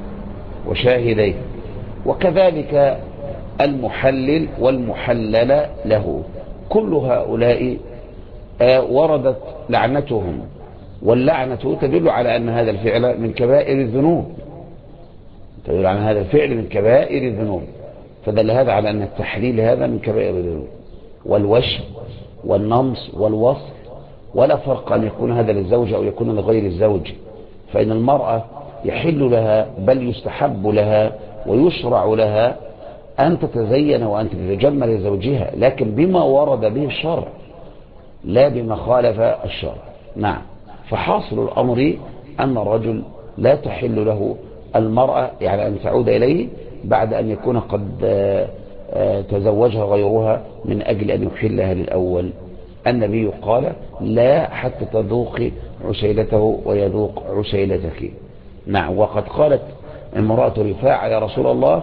وكذلك المحلل والمحلل له، كل هؤلاء وردت لعنتهم، واللعنة تدل على أن هذا الفعل من كبائر الذنوب، تدل على هذا الفعل من كبائر الذنوب، فدل هذا على أن التحليل هذا من كبائر الذنوب. والوشم والنمص والوصل ولا فرق أن يكون هذا للزوج أو يكون لغير الزوج، فإن المرأة يحل لها بل يستحب لها ويشرع لها أن تتزين وأن تتجمل لزوجها، لكن بما ورد به الشرع لا بما خالف الشرع. نعم. فحاصل الأمر أن الرجل لا تحل له المرأة، يعني أن تعود إليه بعد أن يكون قد تزوجها غيرها من أجل أن يحلها للأول. النبي قال لا حتى تذوق عسيلته ويذوق عسيلتك. نعم. وقد قالت امرأة رفاعة يا رسول الله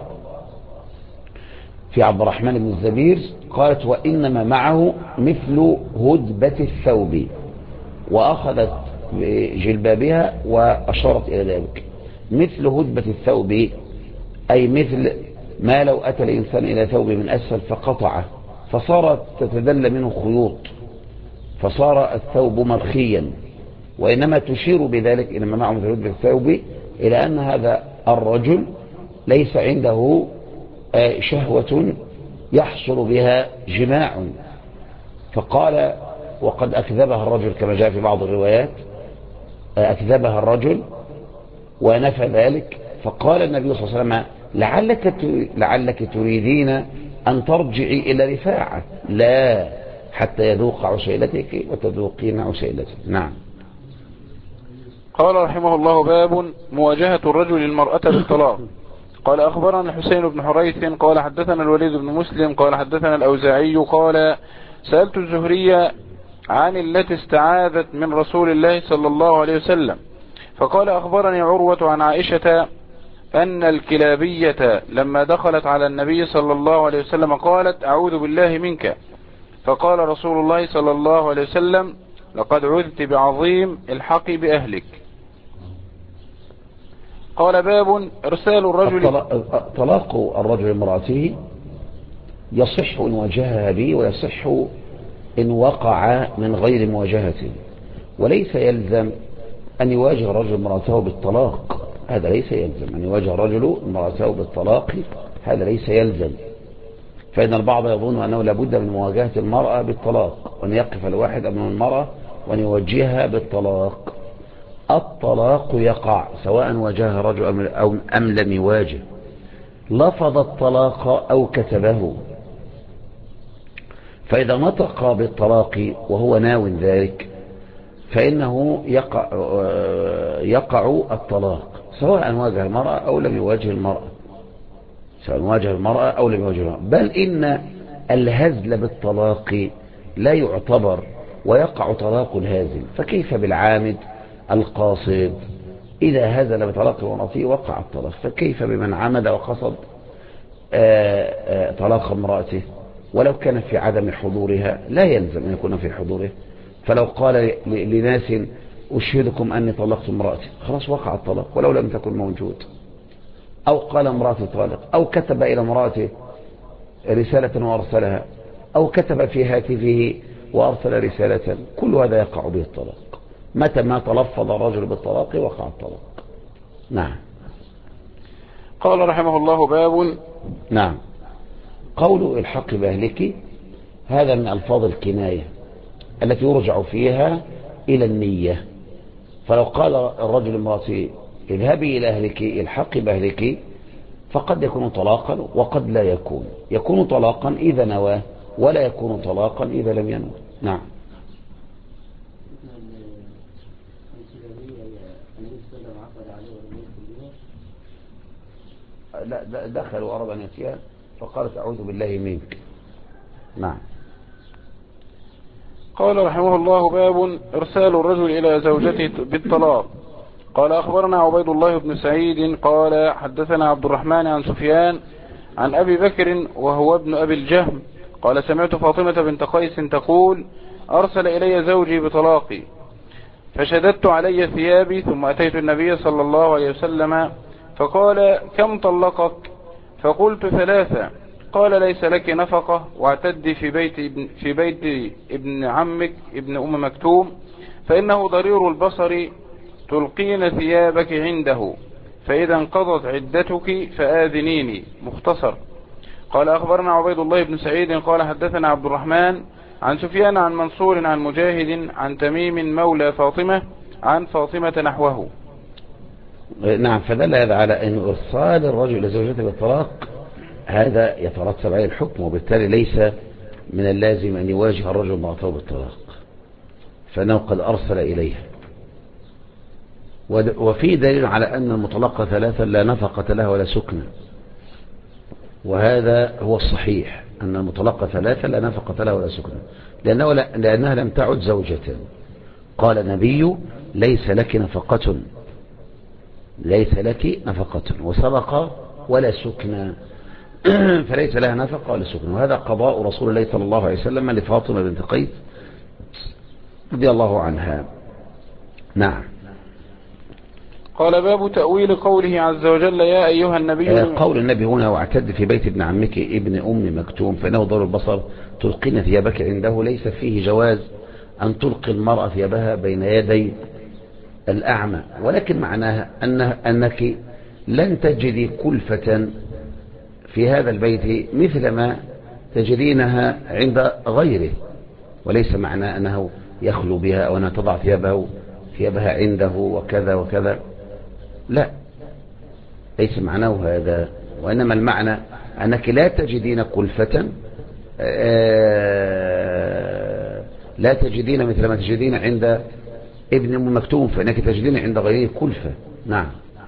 في عبد الرحمن بن الزبير، قالت وإنما معه مثل هدبة الثوب، وأخذت بجلبابها وأشارت إلى ذلك. مثل هدبة الثوب أي مثل ما لو أتى الإنسان إلى ثوب من أسفل فقطعه فصارت تتدلى منه خيوط فصار الثوب مرخيا، وإنما تشير بذلك إنما معه مثل هدبة الثوب إلى أن هذا الرجل ليس عنده شهوة يحصل بها جماع. فقال وقد أكذبها الرجل كما جاء في بعض الروايات، أكذبها الرجل ونفى ذلك. فقال النبي صلى الله عليه وسلم لعلك تريدين أن ترجعي إلى رفاعة، لا، حتى يذوق عسيلتك وتذوقين عسيلتك. نعم. قال رحمه الله: باب مواجهة الرجل المرأة بالطلاق. قال أخبرنا الحسين بن حريث قال حدثنا الوليد بن مسلم قال حدثنا الأوزاعي قال سألت الزهري عن التي استعاذت من رسول الله صلى الله عليه وسلم، فقال أخبرني عروة عن عائشة أن الكلابية لما دخلت على النبي صلى الله عليه وسلم قالت: أعوذ بالله منك. فقال رسول الله صلى الله عليه وسلم: لقد عذت بعظيم، الحقي بأهلك. قال: باب إرسال الرجل. طلاق الرجل امرأته يصح إن واجهها به، ويصح إن وقع من غير مواجهة، وليس يلزم أن يواجه الرجل امرأته بالطلاق. هذا ليس يلزم أن يواجه الرجل امرأته بالطلاق، هذا ليس يلزم. فإن البعض يظن أنه لابد من مواجهة المرأة بالطلاق، وأن يقف الواحد أمام المرأة وأن يوجهها بالطلاق. الطلاق يقع سواء واجهها الرجل أم لم يواجه، لفظ الطلاق أو كتبه. فإذا نطق بالطلاق وهو ناو ذلك فإنه يقع الطلاق سواء واجه المرأة أو لم يواجه المرأة، سواء واجه المرأة أو لم يواجه المرأة. بل إن الهزل بالطلاق لا يعتبر، ويقع طلاق الهازل. فكيف بالعامد القاصد؟ إذا هزل بطلاق امرأته وقع الطلاق، فكيف بمن عمد وقصد طلاق امرأته ولو كان في عدم حضورها؟ لا يلزم أن يكون في حضوره. فلو قال لناس: أشهدكم أني طلقت امرأتي، خلاص وقع الطلاق ولو لم تكن موجود. أو قال امرأتي طالق، أو كتب إلى امرأته رسالة وأرسلها، أو كتب في هاتفه وأرسل رسالة، كل هذا يقع به الطلاق. متى ما تلفظ الرجل بالطلاق وقع الطلاق. نعم. قال رحمه الله: باب. نعم. قول الحق بأهلك هذا من ألفاظ الكناية التي يرجع فيها إلى النية. فلو قال الرجل امرأته: اذهبي إلى أهلك، الحق بأهلك، فقد يكون طلاقا وقد لا يكون. يكون طلاقا إذا نواه، ولا يكون طلاقا إذا لم ينوى. نعم. لا، دخل وأراد أن يأتيها فقالت: أعوذ بالله منك. نعم. قال رحمه الله: باب إرسال الرجل إلى زوجته بالطلاق. قال أخبرنا عبيد الله بن سعيد قال حدثنا عبد الرحمن عن سفيان عن أبي بكر وهو ابن أبي الجهم قال: سمعت فاطمة بنت قيس تقول: أرسل إلي زوجي بطلاقي، فشددت علي ثيابي، ثم أتيت النبي صلى الله عليه وسلم فقال: كم طلقك؟ فقلت: 3. قال: ليس لك نفقة، واعتدي في بيت ابن عمك ابن أم مكتوم، فإنه ضرير البصر، تلقين ثيابك عنده، فإذا انقضت عدتك فآذنيني. مختصر. قال أخبرنا عبيد الله بن سعيد قال حدثنا عبد الرحمن عن سفيان عن منصور عن مجاهد عن تميم مولى فاطمة عن فاطمة نحوه. نعم. فدل هذا على أن إرسال الرجل لزوجته بالطلاق هذا يترتب عليه الحكم، وبالتالي ليس من اللازم أن يواجه الرجل امرأته بالطلاق، فإنه قد أرسل إليها. وفي دليل على أن المطلقة 3 لا نفقة لها ولا سكنة، وهذا هو الصحيح، أن المطلقة 3 لا نفقة لها ولا سكنة، لأنها لم تعد زوجة. قال النبي: ليس لك نفقة، ليس لك نفقة، وسبق ولا سكنة، فليس لها نفقة ولا سكنة. وهذا قضاء رسول الله صلى الله عليه وسلم لفاطمة بنت قيس رضي الله عنها. نعم. قال: باب تأويل قوله عز وجل: يا أيها النبي. قول النبي هنا: واعتد في بيت ابن عمك ابن أم مكتوم، فإنه ضر البصر، تلقين ثيابك عنده. ليس فيه جواز أن تلقي المرأة ثيابها بين يدي الأعمى، ولكن معناها أنك لن تجدي كلفة في هذا البيت مثل ما تجدينها عند غيره، وليس معنى أنه يخلو بها أو أنها تضع ثيابها عنده وكذا وكذا، لا، ليس معناه هذا. وإنما المعنى أنك لا تجدين كلفة، لا تجدين مثل ما تجدين عند ابن أم مكتوم، فإنك تجدين عند غيره كلفة. نعم.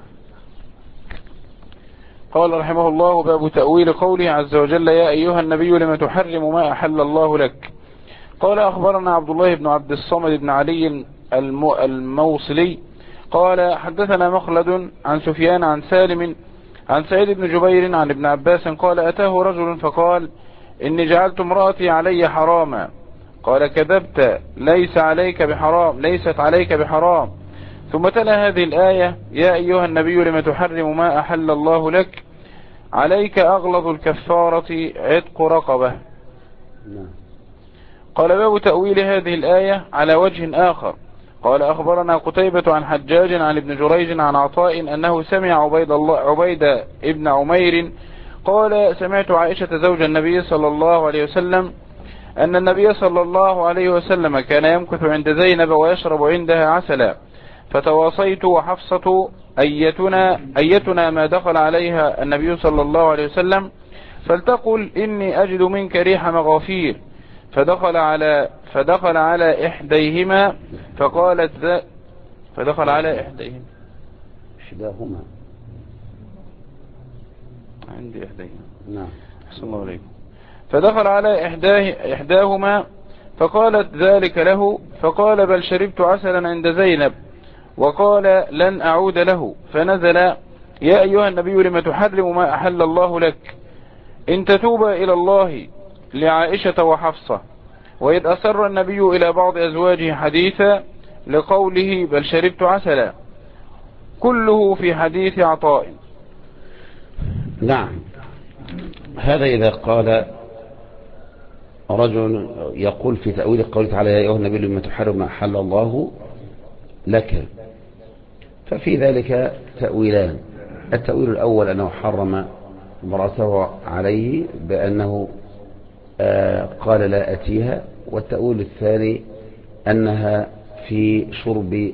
قال رحمه الله: باب تأويل قوله عز وجل: يا أيها النبي لم تحرم ما أحل الله لك. قال: أخبرنا عبد الله بن عبد الصمد بن علي الموصلي قال: حدثنا مخلد عن سفيان عن سالم عن سعيد بن جبير عن ابن عباس قال: أتاه رجل فقال: إني جعلت امرأتي علي حراما. قال: كذبت، ليست عليك بحرام. ثم تلا هذه الآية: يا أيها النبي لم تحرم ما أحل الله لك، عليك أغلظ الكفارة عتق رقبة. قال: باب تأويل هذه الآية على وجه آخر. قال: أخبرنا قتيبة عن حجاج عن ابن جريج عن عطاء أنه سمع عبيد ابن عمير قال: سمعت عائشة زوج النبي صلى الله عليه وسلم أن النبي صلى الله عليه وسلم كان يمكث عند زينب ويشرب عندها عسلا، فتواصيت وحفصة أيتنا ما دخل عليها النبي صلى الله عليه وسلم فلتقل: إني أجد منك ريح مغافير. فدخل على إحداهما فقالت فدخل على إحداهما عندي إحداهما. نعم. أحسن الله عليكم. فدخل على إحداهما فقالت ذلك له، فقال: بل شربت عسلا عند زينب. وقال: لن أعود له. فنزل: يا أيها النبي لم تحرم ما أحل الله لك، إن تتوبا إلى الله، لعائشة وحفصة. وإذ أسر النبي إلى بعض أزواجه حديثا لقوله: بل شربت عسلا، كله في حديث عطاء. نعم. هذا إذا قال رجل يقول في تأويل قوله تعالى: يا أيها النبي لم تحرم ما أحل الله لك، ففي ذلك تأويلان. التأويل الأول أنه حرم امرأته عليه بأنه قال: لا أتيها. والتأويل الثاني أنها في شرب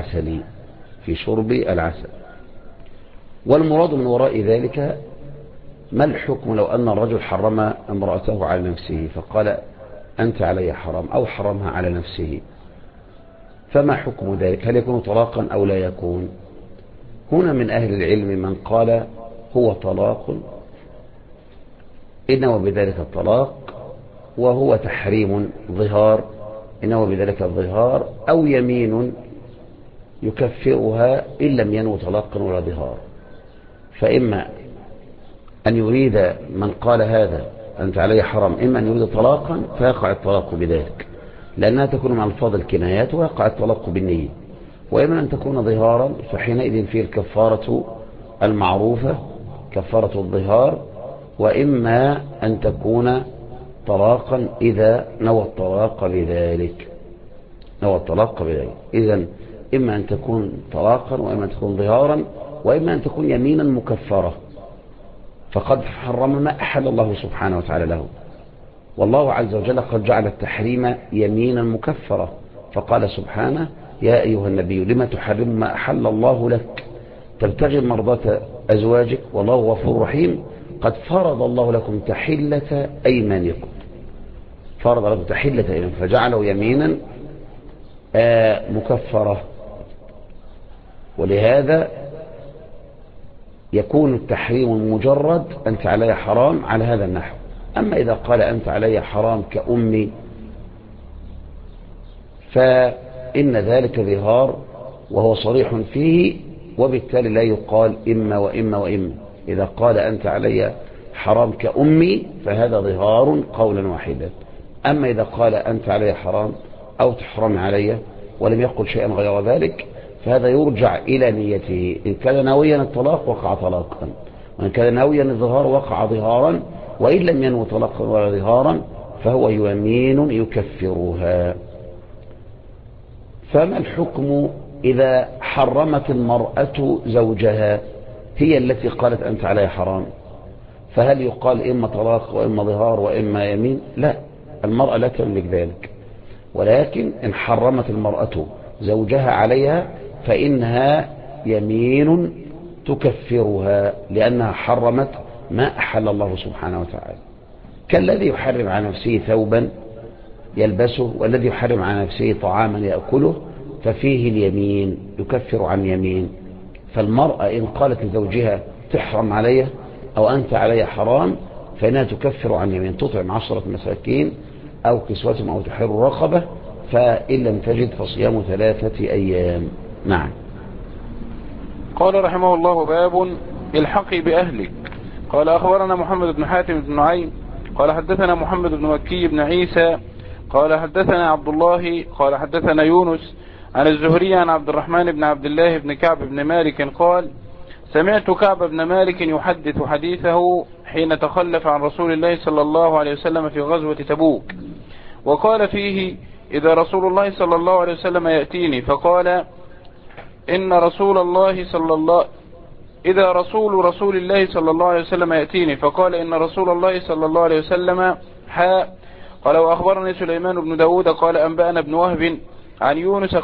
العسل. والمراد من وراء ذلك: ما الحكم لو أن الرجل حرم امرأته على نفسه فقال: أنت علي حرام، أو حرمها على نفسه، فما حكم ذلك؟ هل يكون طلاقا أو لا يكون؟ هنا من أهل العلم من قال: هو طلاق، إنه بذلك الطلاق، وهو تحريم ظهار، إنه بذلك الظهار، أو يمين يكفرها إن لم ينو طلاقا ولا ظهار. فإما أن يريد من قال هذا أنت علي حرام، إما أن يريد طلاقا فيقع الطلاق بذلك، لأنها تكون مع الفاظ الكنايات ويقع الطلاق بالنية. وإما أن تكون ظهارا، فحينئذ فيه الكفارة المعروفة، كفارة الظهار. وإما أن تكون طلاقا إذا نوى الطلاق بذلك. إذن إما أن تكون طلاقا، وإما أن تكون ظهارا، وإما أن تكون يمينا مكفرة، فقد حرم ما أحل الله سبحانه وتعالى له. والله عز وجل قد جعل التحريم يمينا مكفرة، فقال سبحانه: يا أيها النبي لما تحرم ما أحل الله لك، تبتغي مرضاة أزواجك والله غفور رحيم، قد فرض الله لكم تحلة أيمانكم. فرض لكم تحلة أيمانكم، فجعله يمينا مكفرة. ولهذا يكون التحريم المجرد أنت علي حرام على هذا النحو. أما إذا قال أنت علي حرام كأمي، فإن ذلك ظهار وهو صريح فيه، وبالتالي لا يقال إما وإما وإما. إذا قال أنت علي حرام كأمي فهذا ظهار قولا واحدا. أما إذا قال أنت علي حرام أو تحرم علي ولم يقل شيئا غير ذلك، فهذا يرجع إلى نيته. إن كان ناويا الطلاق وقع طلاقا، وإن كان ناويا الظهار وقع ظهارا، وإن لم ينو طلاقا ولا ظهارا فهو يمين يكفرها. فما الحكم إذا حرمت المرأة زوجها، هي التي قالت أنت علي حرام؟ فهل يقال إما طلاق وإما ظهار وإما يمين؟ لا، المرأة لا تملك ذلك. ولكن إن حرمت المرأة زوجها عليها فإنها يمين تكفرها، لأنها حرمت ما أحل الله سبحانه وتعالى، كالذي يحرم على نفسه ثوبا يلبسه والذي يحرم على نفسه طعاما يأكله، ففيه اليمين يكفر عن يمين. فالمرأة إن قالت لزوجها تحرم علي أو أنت علي حرام، فإنها تكفر عن يمين، تطعم 10 مساكين أو كسوتهم أو تحرر رقبة، فإن لم تجد فصيام 3 أيام. نعم. قال رحمه الله: باب الحق بأهلك. قال أخبرنا محمد بن حاتم بن نعيم قال حدثنا محمد بن مكي بن عيسى قال حدثنا عبد الله قال حدثنا يونس عن الزهري عن عبد الرحمن بن عبد الله بن كعب بن مالك قال: سمعت كعب بن مالك يحدث حديثه حين تخلف عن رسول الله صلى الله عليه وسلم في غزوة تبوك، وقال فيه: إذا رسول الله صلى الله عليه وسلم يأتيني فقال إن رسول الله صلى الله إذا رسول الله صلى الله عليه وسلم يأتيني فقال إن رسول الله صلى الله عليه وسلم قال: وأخبرني سليمان بن داود قال أنبأنا ابن وهب عن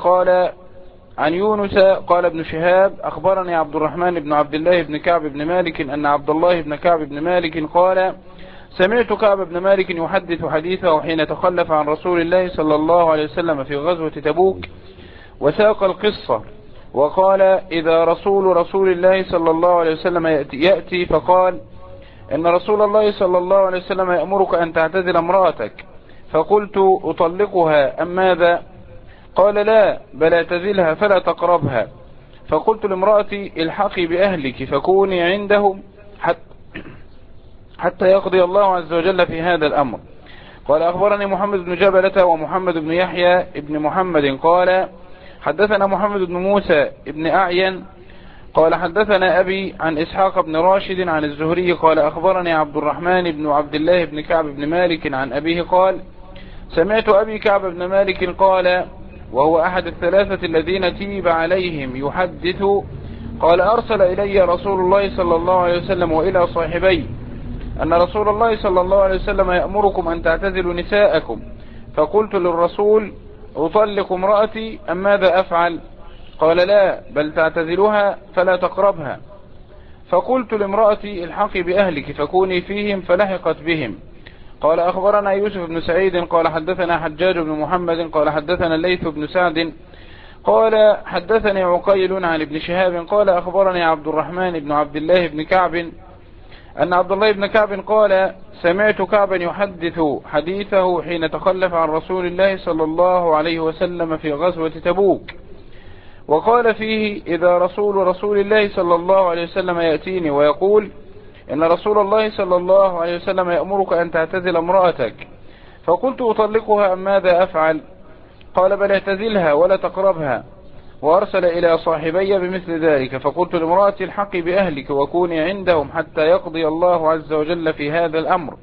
يونس قال ابن شهاب أخبرني عبد الرحمن بن عبد الله بن كعب بن مالك أن عبد الله بن كعب بن مالك قال: سمعت كعب بن مالك يحدث حديثه حين تخلف عن رسول الله صلى الله عليه وسلم في غزوة تبوك، وساق القصة وقال: إذا رسول الله صلى الله عليه وسلم يأتي فقال إن رسول الله صلى الله عليه وسلم يأمرك أن تعتزل امرأتك، فقلت: أطلقها أم ماذا؟ قال: لا، بل اعتزلها فلا تقربها. فقلت لامرأتي: الحقي بأهلك فكوني عندهم حتى يقضي الله عز وجل في هذا الأمر. قال أخبرني محمد بن جبلة ومحمد بن يحيى ابن محمد قال حدثنا محمد بن موسى ابن أعين قال حدثنا أبي عن إسحاق بن راشد عن الزهري قال أخبرني عبد الرحمن بن عبد الله بن كعب بن مالك عن أبيه قال: سمعت أبي كعب بن مالك قال، وهو أحد الثلاثة الذين تيب عليهم، يحدث قال: أرسل إلي رسول الله صلى الله عليه وسلم وإلى صاحبي أن رسول الله صلى الله عليه وسلم يأمركم أن تعتزلوا نساءكم. فقلت للرسول: أطلق امرأتي أم ماذا أفعل؟ قال: لا، بل تعتزلها فلا تقربها. فقلت لامرأتي: الحقي بأهلك فكوني فيهم، فلحقت بهم. قال أخبرنا يوسف بن سعيد قال حدثنا حجاج بن محمد قال حدثنا الليث بن سعد قال حدثني عقيل عن ابن شهاب قال أخبرني عبد الرحمن بن عبد الله بن كعب أن عبد الله بن كعب قال: سمعت كعبا يحدث حديثه حين تخلف عن رسول الله صلى الله عليه وسلم في غزوة تبوك، وقال فيه: إذا رسول الله صلى الله عليه وسلم يأتيني ويقول إن رسول الله صلى الله عليه وسلم يأمرك أن تعتزل امرأتك، فقلت: أطلقها أم ماذا أفعل؟ قال: بل اعتزلها ولا تقربها. وأرسل إلى صاحبي بمثل ذلك. فقلت لامرأتي: الحقي بأهلك وكوني عندهم حتى يقضي الله عز وجل في هذا الأمر.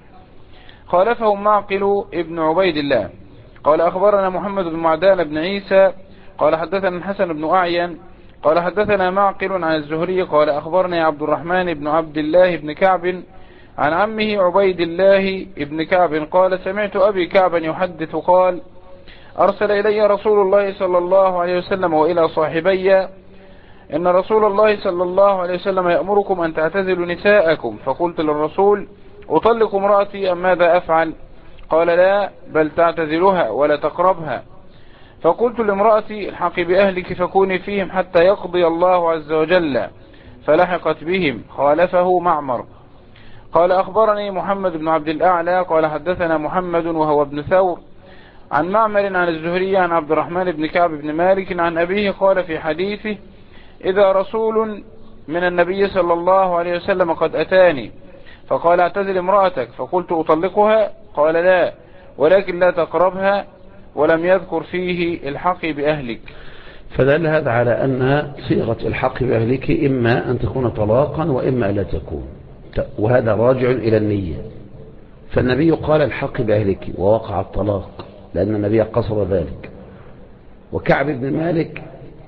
خالفهم معقل ابن عبيد الله قال أخبرنا محمد بن معدان بن عيسى قال حدثنا الحسن بن أعين قال حدثنا معقل عن الزهري قال أخبرني عبد الرحمن بن عبد الله بن كعب عن عمه عبيد الله بن كعب قال: سمعت أبي كعبا يحدث قال: أرسل إلي رسول الله صلى الله عليه وسلم وإلى صاحبي إن رسول الله صلى الله عليه وسلم يأمركم أن تعتزلوا نساءكم. فقلت للرسول: أطلق امرأتي أم ماذا أفعل؟ قال: لا، بل تعتزلها ولا تقربها. فقلت لامرأتي: الحقي بأهلك فكوني فيهم حتى يقضي الله عز وجل، فلحقت بهم. خالفه معمر قال أخبرني محمد بن عبد الأعلى قال حدثنا محمد وهو ابن ثور عن معمر عن الزهري عن عبد الرحمن بن كعب بن مالك عن أبيه قال في حديثه: إذا رسول من النبي صلى الله عليه وسلم قد أتاني فقال: اعتزل امرأتك. فقلت: أطلقها؟ قال: لا، ولكن لا تقربها. ولم يذكر فيه الحق بأهلك. فدل هذا على أن صيغة الحق بأهلك إما أن تكون طلاقا وإما لا تكون، وهذا راجع إلى النية. فالنبي قال: الحق بأهلك، ووقع الطلاق لأن النبي قصد ذلك. وكعب بن مالك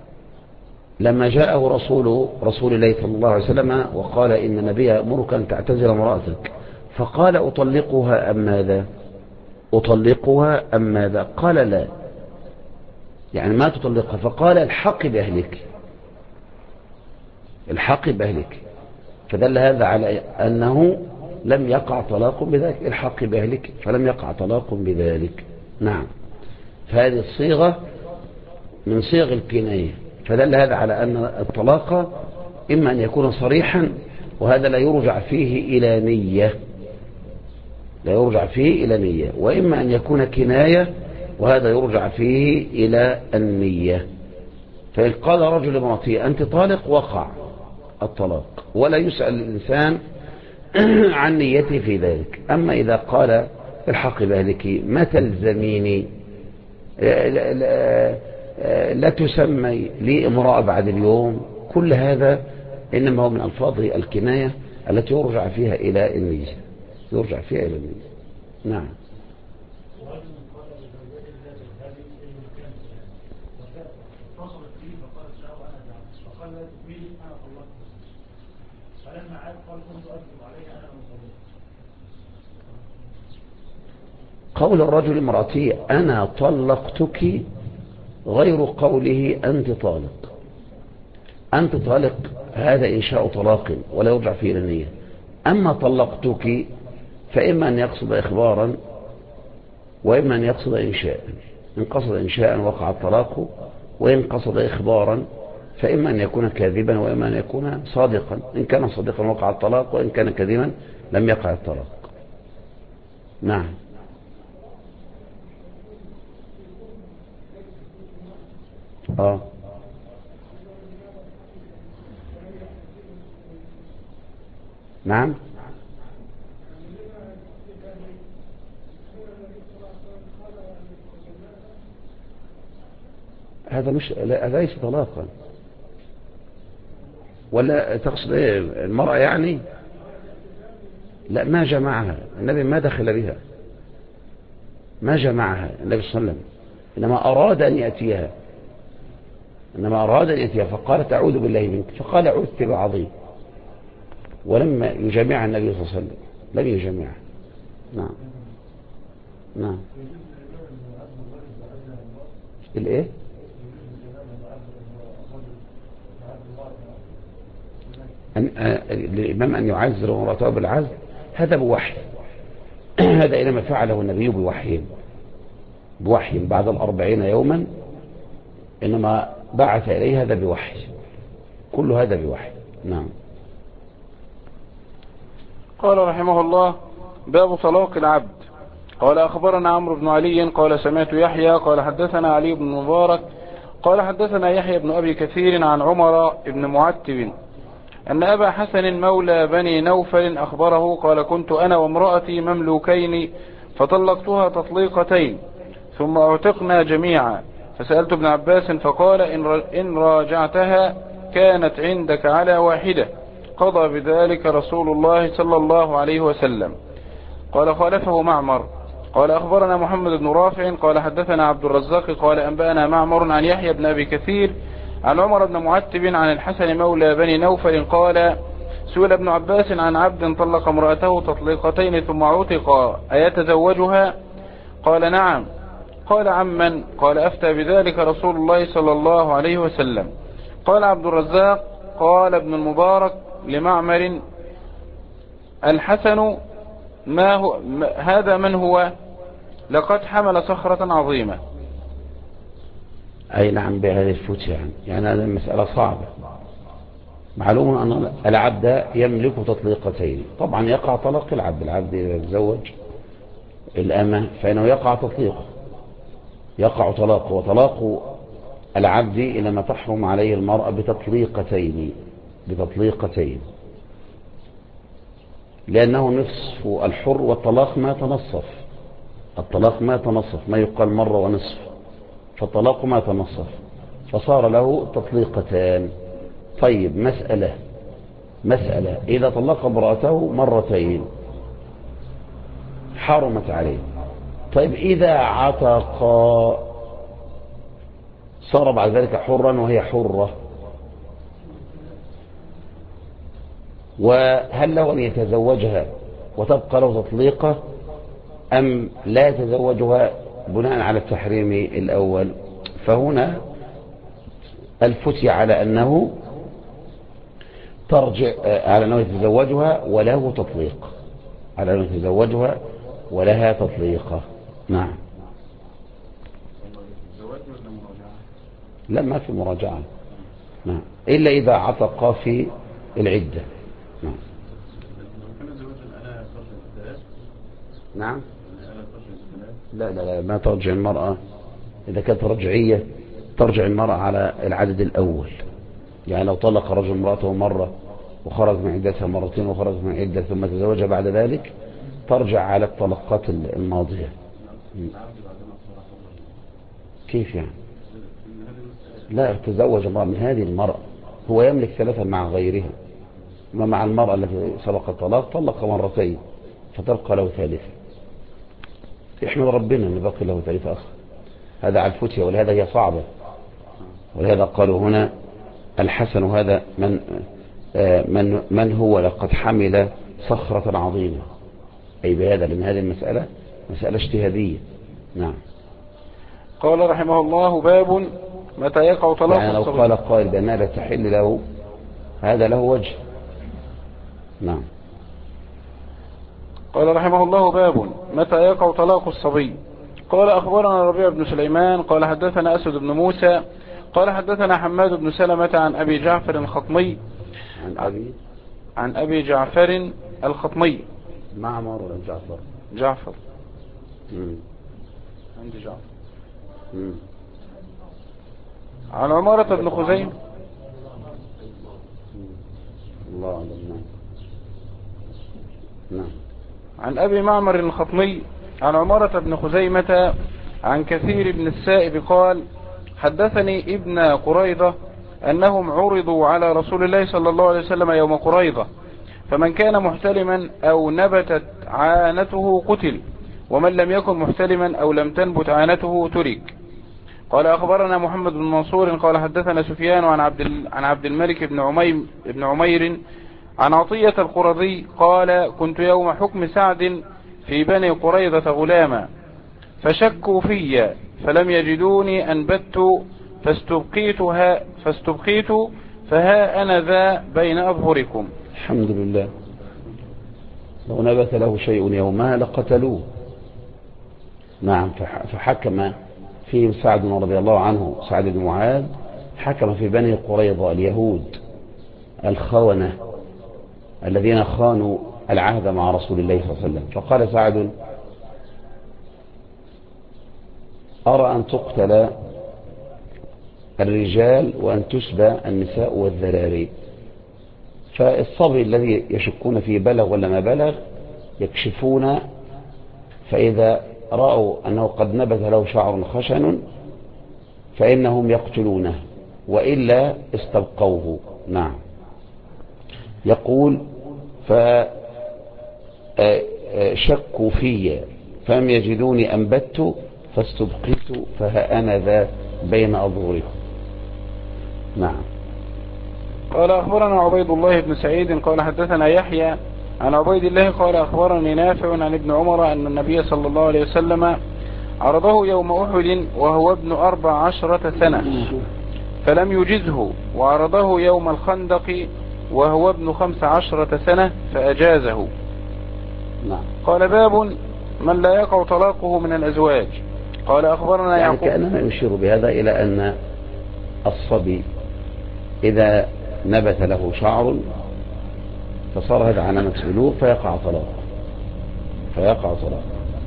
لما جاءه رسول الله صلى الله عليه وسلم وقال: إن النبي يأمرك أن تعتزل امرأتك، فقال: أطلقها أم ماذا؟ أطلقها أم ماذا؟ قال: لا، يعني ما تطلقها. فقال: الحق بأهلك، الحق بأهلك. فدل هذا على أنه لم يقع طلاق بذلك. الحق بأهلك، فلم يقع طلاق بذلك. نعم. فهذه الصيغة من صيغ الكناية، فدل هذا على أن الطلاق إما أن يكون صريحا، وهذا لا يرجع فيه إلى نية، لا يرجع فيه إلى نية، وإما أن يكون كناية، وهذا يرجع فيه إلى النية. فإن قال رجل لامرأته أنت طالق، وقع الطلاق، ولا يسأل الإنسان عن نيته في ذلك. أما إذا قال الحق بأهلك، ما تلزميني، لا تسمي لي امرأة بعد اليوم، كل هذا إنما هو من ألفاظ الكناية التي يرجع فيها إلى النية، يرجع فيها إلى النية. نعم. قول الرجل امرأتي أنا طلقتك غير قوله أنت طالق. أنت طالق هذا إنشاء طلاق ولا يرجع فيه النية. أما طلقتك فإما أن يقصد إخبارا، وإما أن يقصد إنشاء. إن قصد إنشاء وقع الطلاق، وإن قصد إخبارا فإما أن يكون كاذبا، وإما أن يكون صادقا. إن كان صادقا وقع الطلاق، وإن كان كاذبا لم يقع الطلاق. نعم. نعم. هذا مش ليس طلاقا. ولا تقصد ايه المرأة يعني؟ لا، ما جمعها النبي، ما دخل بها، ما جمعها النبي صلى الله عليه وسلم، إنما أراد أن يأتيها فقالت أعوذ بالله منك، فقال عذت بعضي، ولما يجمعها النبي صلى الله عليه وسلم لم يجمعها. نعم. نعم. الايه؟ الإمام أن يعزر امرأته بالعزل، هذا بوحي. هذا إنما فعله النبي بوحي بعد 40 يوما، إنما بعث إليه، هذا بوحي، كل هذا بوحي. نعم. قال رحمه الله: باب طلاق العبد. قال أخبرنا عمرو بن علي قال سمعت يحيى قال حدثنا علي بن مبارك قال حدثنا يحيى بن أبي كثير عن عمر بن معتب أن أبا حسن مولى بني نوفل أخبره قال: كنت أنا وامرأتي مملوكين فطلقتها تطليقتين ثم اعتقنا جميعا، فسألت ابن عباس فقال: إن راجعتها كانت عندك على واحدة، قضى بذلك رسول الله صلى الله عليه وسلم. قال: خالفه معمر. قال: أخبرنا محمد بن رافع قال حدثنا عبد الرزاق قال أنبأنا معمر عن يحيى بن أبي كثير عن عمر بن معتب عن الحسن مولى بني نوفل قال: سئل ابن عباس عن عبد طلق امرأته تطليقتين ثم عتق أيتزوجها؟ قال: نعم. قال: عمن؟ قال: أفتى بذلك رسول الله صلى الله عليه وسلم. قال عبد الرزاق: قال ابن المبارك لمعمر: الحسن ما هو هذا من هو؟ لقد حمل صخرة عظيمة. أي نعم، بهذه الفتية يعني هذه المسألة صعبة. معلوم أن العبد يملك تطليقتين، طبعا يقع طلاق العبد إذا تزوج الأمة فإنه يقع تطليقه، يقع طلاقه. وطلاق العبد إنما تحرم عليه المرأة بتطليقتين، لأنه نصف الحر، والطلاق ما تنصف، ما يقال مرة ونصف، فالطلاق ما تنصف، فصار له تطليقتان. طيب، مسألة إذا طلق امرأته مرتين حرمت عليه. طيب، إذا عتق صار بعد ذلك حرا وهي حرة، وهل له أن يتزوجها وتبقى له تطليقة، أم لا يتزوجها بناء على التحريم الأول؟ فهنا الفتي على أنه ترجع على أنه يتزوجها وله تطليق، على أنه يتزوجها ولها تطليقة. نعم. لا، ما في مراجعة. نعم، إلا إذا عتق في العدة. نعم. نعم. لا لا لا، ما ترجع المرأة. إذا كانت رجعية ترجع المرأة على العدد الأول. يعني لو طلق رجل امرأته مرة وخرج من عدتها مرتين وخرج من عدة ثم تزوجها بعد ذلك ترجع على الطلقات الماضية. كيف يعني؟ لا، تزوج امرأة من هذه المرأة، هو يملك ثلاثة مع غيرها، ما مع المرأة التي سبق الطلاق طلق مرتين فتبقى له ثالثة. يحمد ربنا أن بقي له ثالثة أخر. هذا على الفتية، ولهذا هي صعبة، ولهذا قالوا هنا الحسن هذا من هو لقد حمل صخرة عظيمة، أي بهذا، لأن هذه المسألة مسألة اجتهادية. نعم. قال رحمه الله: باب متى يقع طلاق يعني لو قال قائل بأنها لا تحل له، هذا له وجه. نعم. قال رحمه الله: باب متى يقع طلاق الصبي. قال أخبرنا ربيع بن سليمان قال حدثنا أسد بن موسى قال حدثنا حماد بن سلمة عن أبي جعفر الخطمي عن أبي جعفر الخطمي. معمر ولا جعفر؟ جعفر. عندي جعفر. عن عمارة بن خزيمة. الله أعلم. نعم. عن أبي معمر الخطمي عن عمارة بن خزيمة عن كثير بن السائب قال: حدثني ابن قريضة أنهم عرضوا على رسول الله صلى الله عليه وسلم يوم قريضة، فمن كان محتلما أو نبتت عانته قتل، ومن لم يكن محتلما أو لم تنبت عانته ترك. قال أخبرنا محمد بن منصور قال حدثنا سفيان عن عبد الملك بن عمير عن عطية القرظي قال: كنت يوم حكم سعد في بني قريظة غلاما، فشكوا في فلم يجدوني أنبت فاستبقيت فها أنا ذا بين أظهركم. الحمد لله. لو نبت له شيء يومها لقتلوه. نعم. فحكم فيهم سعد رضي الله عنه، سعد بن معاذ حكم في بني قريظة اليهود الخونة الذين خانوا العهد مع رسول الله صلى الله عليه وسلم. فقال سعد: أرى أن تقتل الرجال وأن تسبى النساء والذراري. فالصبي الذي يشكون فيه بلغ ولا ما بلغ يكشفون، فإذا رأوا أنه قد نبت له شعر خشن فإنهم يقتلونه وإلا استبقوه. نعم. يقول: فشكوا في فلم يجدوني أنبت فاستبقيت فها أنا ذا بين أظهركم. نعم. قال أخبرنا عبيد الله بن سعيد قال حدثنا يحيى عن عبيد الله قال أخبرني نافع عن ابن عمر أن النبي صلى الله عليه وسلم عرضه يوم أحد وهو ابن 14 سنة فلم يجزه، وعرضه يوم الخندق وهو ابن 15 سنة فأجازه. نعم. قال: باب من لا يقع طلاقه من الأزواج. قال أخبرنا يعني يعقوب. كأننا يشير بهذا إلى أن الصبي إذا نبت له شعر فصار هذا علامة بلوغ فيقع طلاق.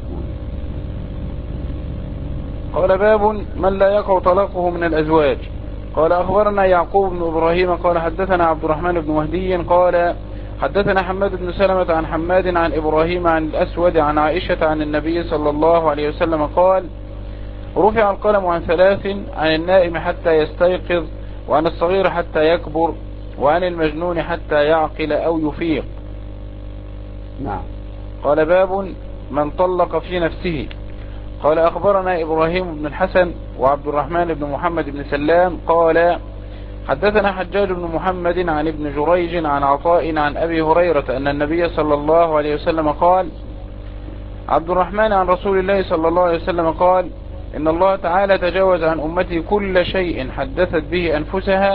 قال: باب من لا يقع طلاقه من الأزواج. قال أخبرنا يعقوب بن إبراهيم قال حدثنا عبد الرحمن بن مهدي قال حدثنا حماد بن سلمة عن حماد عن إبراهيم عن الأسود عن عائشة عن النبي صلى الله عليه وسلم قال: رفع القلم عن 3: عن النائم حتى يستيقظ، وعن الصغير حتى يكبر، وعن المجنون حتى يعقل أو يفيق. نعم. قال: باب من طلق في نفسه. قال أخبرنا إبراهيم بن الحسن وعبد الرحمن بن محمد بن سلام قال حدثنا حجاج بن محمد عن ابن جريج عن عطاء عن أبي هريرة أن النبي صلى الله عليه وسلم قال: عبد الرحمن عن رسول الله صلى الله عليه وسلم قال: إن الله تعالى تجاوز عن أمتي كل شيء حدثت به أنفسها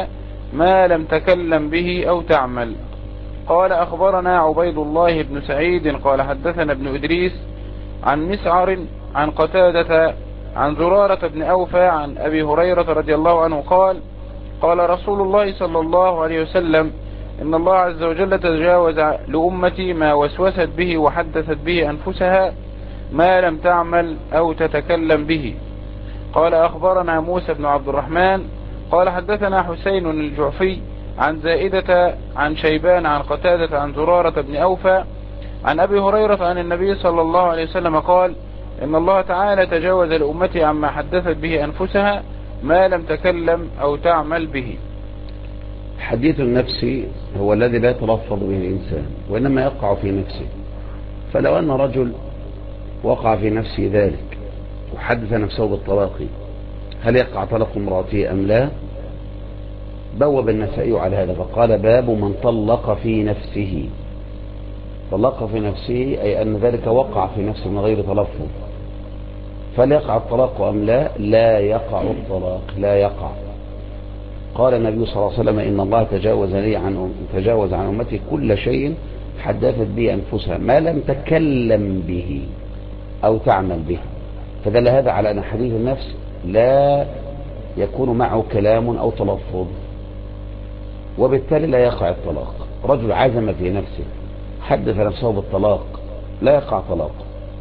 ما لم تكلم به أو تعمل. قال أخبرنا عبيد الله بن سعيد قال حدثنا ابن إدريس عن مسعر عن قتادة عن زرارة بن أوفى عن أبي هريرة رضي الله عنه قال قال رسول الله صلى الله عليه وسلم إن الله عز وجل تجاوز لأمتي ما وسوست به وحدثت به أنفسها ما لم تعمل أو تتكلم به. قال أخبرنا موسى بن عبد الرحمن قال حدثنا حسين الجعفي عن زائدة عن شيبان عن قتادة عن زرارة بن أوفى عن أبي هريرة عن النبي صلى الله عليه وسلم قال إن الله تعالى تجاوز لأمتي عما حدثت به أنفسها ما لم تكلم أو تعمل به. حديث النفس هو الذي لا يتلفظ به الإنسان وإنما يقع في نفسه. فلو أن رجل وقع في نفسه ذلك وحدث نفسه بالطلاق هل يقع طلاق امرأته أم لا؟ بوب النسائي على هذا فقال باب من طلق في نفسه. طلق في نفسه أي أن ذلك وقع في نفسه من غير تلفظ. فهل يقع الطلاق أم لا؟ لا يقع الطلاق، لا يقع. قال النبي صلى الله عليه وسلم إن الله تجاوز عن أمتي كل شيء حدثت به أنفسها ما لم تكلم به أو تعمل به. فدل هذا على أن حديث النفس لا يكون معه كلام أو تلفظ، وبالتالي لا يقع الطلاق. رجل عزم في نفسه حدث نفسه بالطلاق لا يقع طلاق.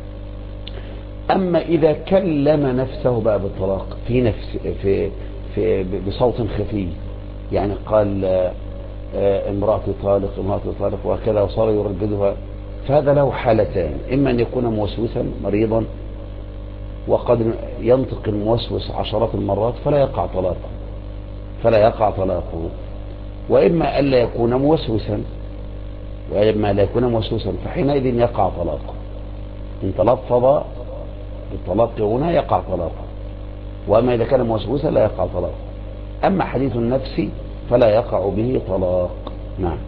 أما إذا كلم نفسه بقى بالطلاق في نفس في بصوت خفي، يعني قال امرأتي طالق وهكذا وصار يرددها، فهذا له حالتان: إما أن يكون موسوسا مريضا وقد ينطق الموسوس عشرات المرات فلا يقع طلاقه، وإما ألا يكون موسوسا فحينئذ يقع طلاقه. إن تلفظ بالطلاق هنا يقع طلاقه، وأما إذا كان موسوسا لا يقع طلاقه. أما حديث النفس فلا يقع به طلاق. نعم.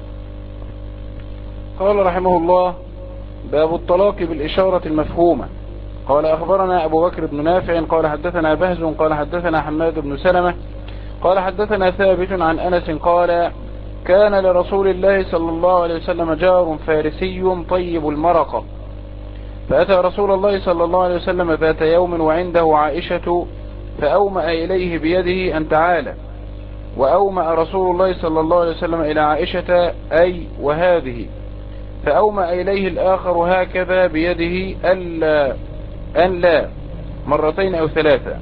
قال رحمه الله: باب الطلاق بالإشارة المفهومة. قال أخبرنا أبو بكر بن نافع قال حدثنا بهز قال حدثنا حماد بن سلمة قال حدثنا ثابت عن أنس قال كان لرسول الله صلى الله عليه وسلم جار فارسي طيب المرقة، فأتى رسول الله صلى الله عليه وسلم ذات يوم وعنده عائشة فأومأ إليه بيده أن تعالى، وأومأ رسول الله صلى الله عليه وسلم إلى عائشة أي وهذه، فأومأ إليه الآخر هكذا بيده أن لا مرتين أو ثلاثة.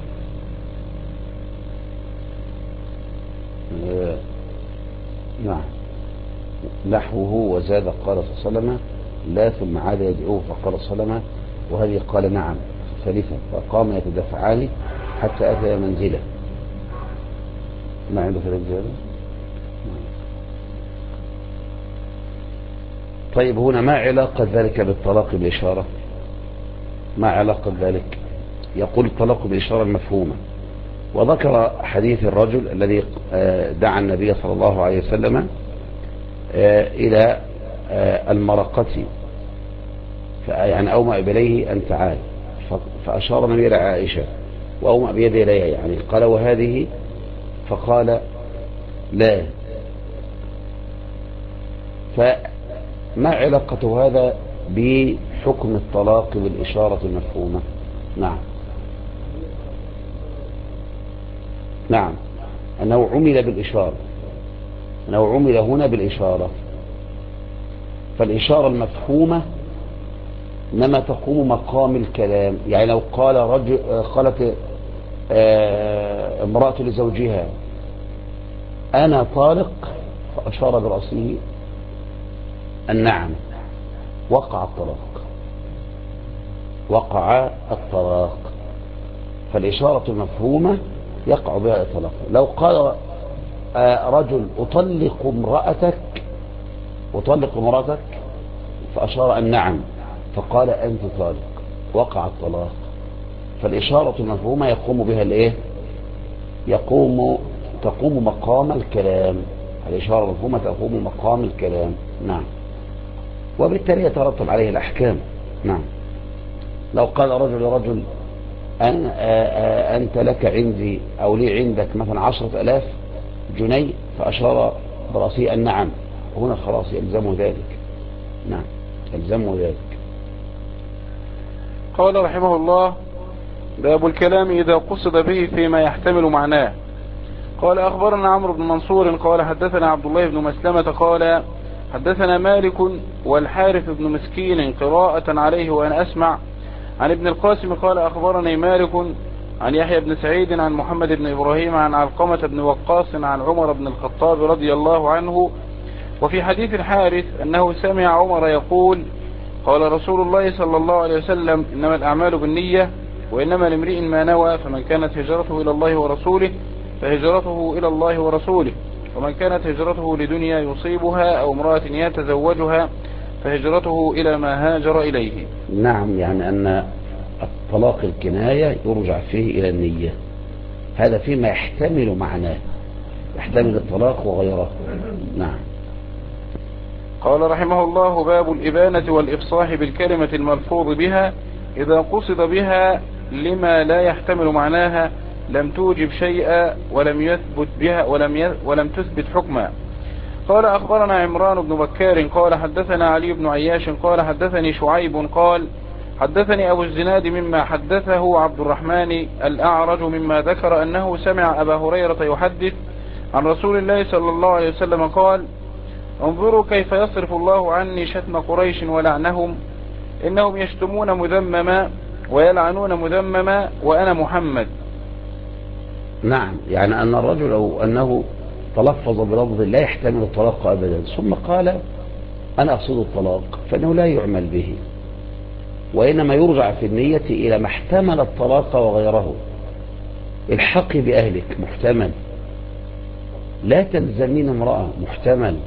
نعم. نحوه وزاد قال صلى الله عليه وسلم لا، ثم عاد يدعوه فقال صلى الله عليه وسلم وهذه قال نعم ثالثا، فقام يتدفعان حتى أتى منزله. ما عنده ثلاث زيادة. طيب هنا ما علاقة ذلك بالطلاق بالإشارة؟ ما علاقة ذلك؟ يقول الطلاق بالإشارة المفهومة، وذكر حديث الرجل الذي دعا النبي صلى الله عليه وسلم إلى المرقة، يعني أومأ إليه أن تعال، فأشار النبي إلى عائشة وأومأ بيده إليها، يعني قال وهذه، فقال لا. فما علاقة هذا بحكم الطلاق بالإشارة المفهومة؟ نعم أنه عمل بالإشارة، أنه عمل هنا بالإشارة. فالإشارة المفهومة إنما تقوم مقام الكلام. يعني لو قالت امرأة لزوجها أنا طالق فأشار برأسه النعم، وقع الطلاق. فالإشارة المفهومة يقع بها الطلاق. لو قال رجل أطلق امرأتك فأشار النعم فقال أنت طالق، وقع الطلاق. فالإشارة المفهومة يقوم بها الإيه؟ تقوم مقام الكلام. الإشارة المفهومة تقوم مقام الكلام. نعم. وبالتالي يترتب عليه الأحكام. نعم. لو قال رجل لرجل أنت لك عندي أو لي عندك مثلا 10,000 جني فأشار برأسه أن نعم، هنا خلاص يلزمه ذلك. نعم يلزمه ذلك. قال رحمه الله: باب الكلام إذا قصد به فيما يحتمل معناه. قال أخبرنا عمرو بن منصور قال حدثنا عبد الله بن مسلمة قال حدثنا مالك والحارث بن مسكين قراءة عليه وأنا أسمع عن ابن القاسم قال أخبرني مالك عن يحيى بن سعيد عن محمد بن إبراهيم عن علقمة بن وقاص عن عمر بن الخطاب رضي الله عنه. وفي حديث الحارث أنه سمع عمر يقول: قال رسول الله صلى الله عليه وسلم: إنما الأعمال بالنية وإنما لامرئ ما نوى، فمن كانت هجرته إلى الله ورسوله فهجرته إلى الله ورسوله، ومن كانت هجرته لدنيا يصيبها أو امرأة يتزوجها فهجرته إلى ما هاجر إليه. نعم، يعني أن الطلاق الكناية يرجع فيه إلى النية، هذا فيما يحتمل معناه، يحتمل الطلاق وغيره. نعم. قال رحمه الله: باب الإبانة والإفصاح بالكلمة الملفوظ بها إذا قصد بها لما لا يحتمل معناها لم توجب شيئا ولم يثبت بها ولم تثبت حكما. قال أخبرنا عمران بن بكار قال حدثنا علي بن عياش قال حدثني شعيب قال حدثني أبو الزناد مما حدثه عبد الرحمن الأعرج مما ذكر أنه سمع أبا هريرة يحدث عن رسول الله صلى الله عليه وسلم قال: انظروا كيف يصرف الله عني شتم قريش ولعنهم، إنهم يشتمون مذمما ويلعنون مذمما وأنا محمد. نعم، يعني أن الرجل أو أنه تلفظ بلفظ لا يحتمل الطلاق أبدا ثم قال أنا أقصد الطلاق، فإنه لا يعمل به، وإنما يرجع في النية إلى ما احتمل الطلاق وغيره. الحق بأهلك محتمل، لا تلزمين امرأة محتمل.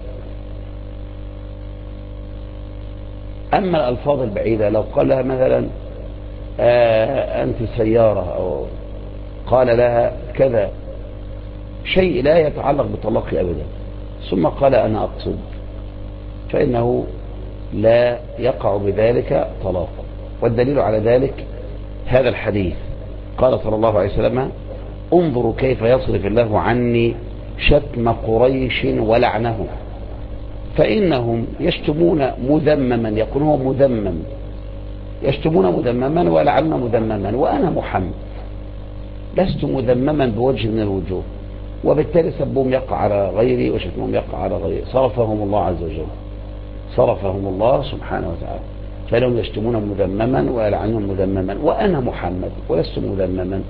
أما الألفاظ البعيدة لو قال لها مثلا أنت سيارة، أو قال لها كذا شيء لا يتعلق بالطلاق أبدا ثم قال أنا أقصد، فإنه لا يقع بذلك طلاق. والدليل على ذلك هذا الحديث، قال صلى الله عليه وسلم: انظروا كيف يصرف الله عني شتم قريش ولعنهم، فإنهم يشتمون مذمما، يكون هو مذمم، يشتمون مذمما ويلعنون مذمما وأنا محمد لست مذمما بوجه من الوجوه، وبالتالي سبهم يقع على غيري وشتمهم يقع على غيري. صرفهم الله عز وجل، صرفهم الله سبحانه وتعالى، فلهم يشتمون مذمما ويلعنون مذمما وأنا محمد ولست مذمما.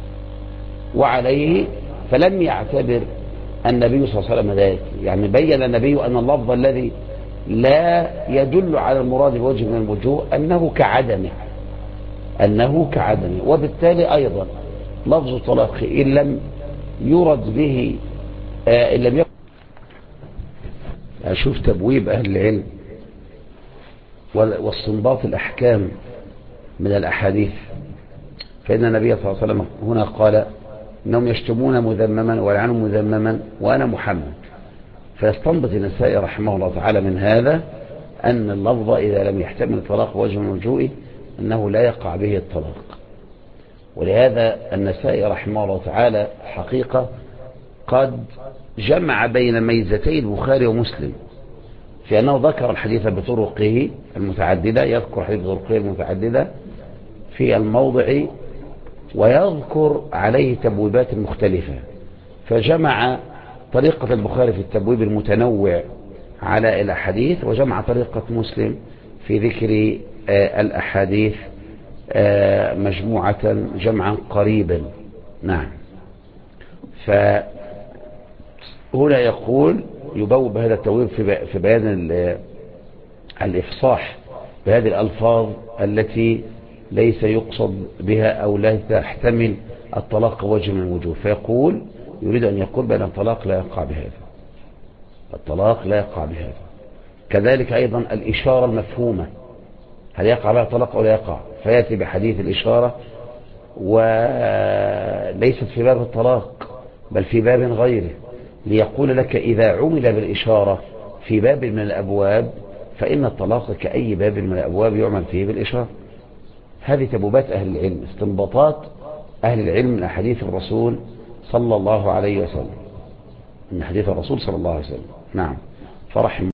وعليه فلم يعتبر النبي صلى الله عليه وسلم ذلك، يعني بين النبي أن اللفظ الذي لا يدل على المراد بوجه من الوجوه أنه كعدمه، أنه كعدمه. وبالتالي أيضا لفظ الطلاق إن لم يرد به إن لم يكن. أشوف تبويب أهل العلم واستنباط الأحكام من الأحاديث، فإن النبي صلى الله عليه وسلم هنا قال إنهم يشتمون مذمما ويلعنون مذمما وأنا محمد، فيستنبط النسائي رحمه الله تعالى من هذا أن اللفظ إذا لم يحتمل الطلاق وجه من وجوهه أنه لا يقع به الطلاق. ولهذا النسائي رحمه الله تعالى حقيقة قد جمع بين ميزتي البخاري ومسلم، في أنه ذكر الحديث بطرقه المتعددة، يذكر حديث بطرقه المتعددة في الموضع ويذكر عليه تبويبات مختلفة، فجمع طريقة البخاري في التبويب المتنوع على الأحاديث، وجمع طريقة مسلم في ذكر الأحاديث مجموعة جمعا قريبا. نعم. فهنا يقول يبوب هذا التبويب في بيان الإفصاح بهذه الألفاظ التي ليس يقصد بها أو لا تحتمل الطلاق وجه من الوجوه، فيقول يريد أن يقول بأن الطلاق لا يقع بهذا، الطلاق لا يقع بهذا. كذلك أيضا الإشارة المفهومة، هل يقع بها طلاق أو لا يقع، فيأتي بحديث الإشارة وليست في باب الطلاق بل في باب غيره، ليقول لك إذا عمل بالإشارة في باب من الأبواب فإن الطلاق كأي باب من الأبواب يعمل فيه بالإشارة. هذه تبوبات أهل العلم، استنباطات أهل العلم من أحاديث الرسول صلى الله عليه وسلم. من حديث الرسول صلى الله عليه وسلم. نعم. فرحم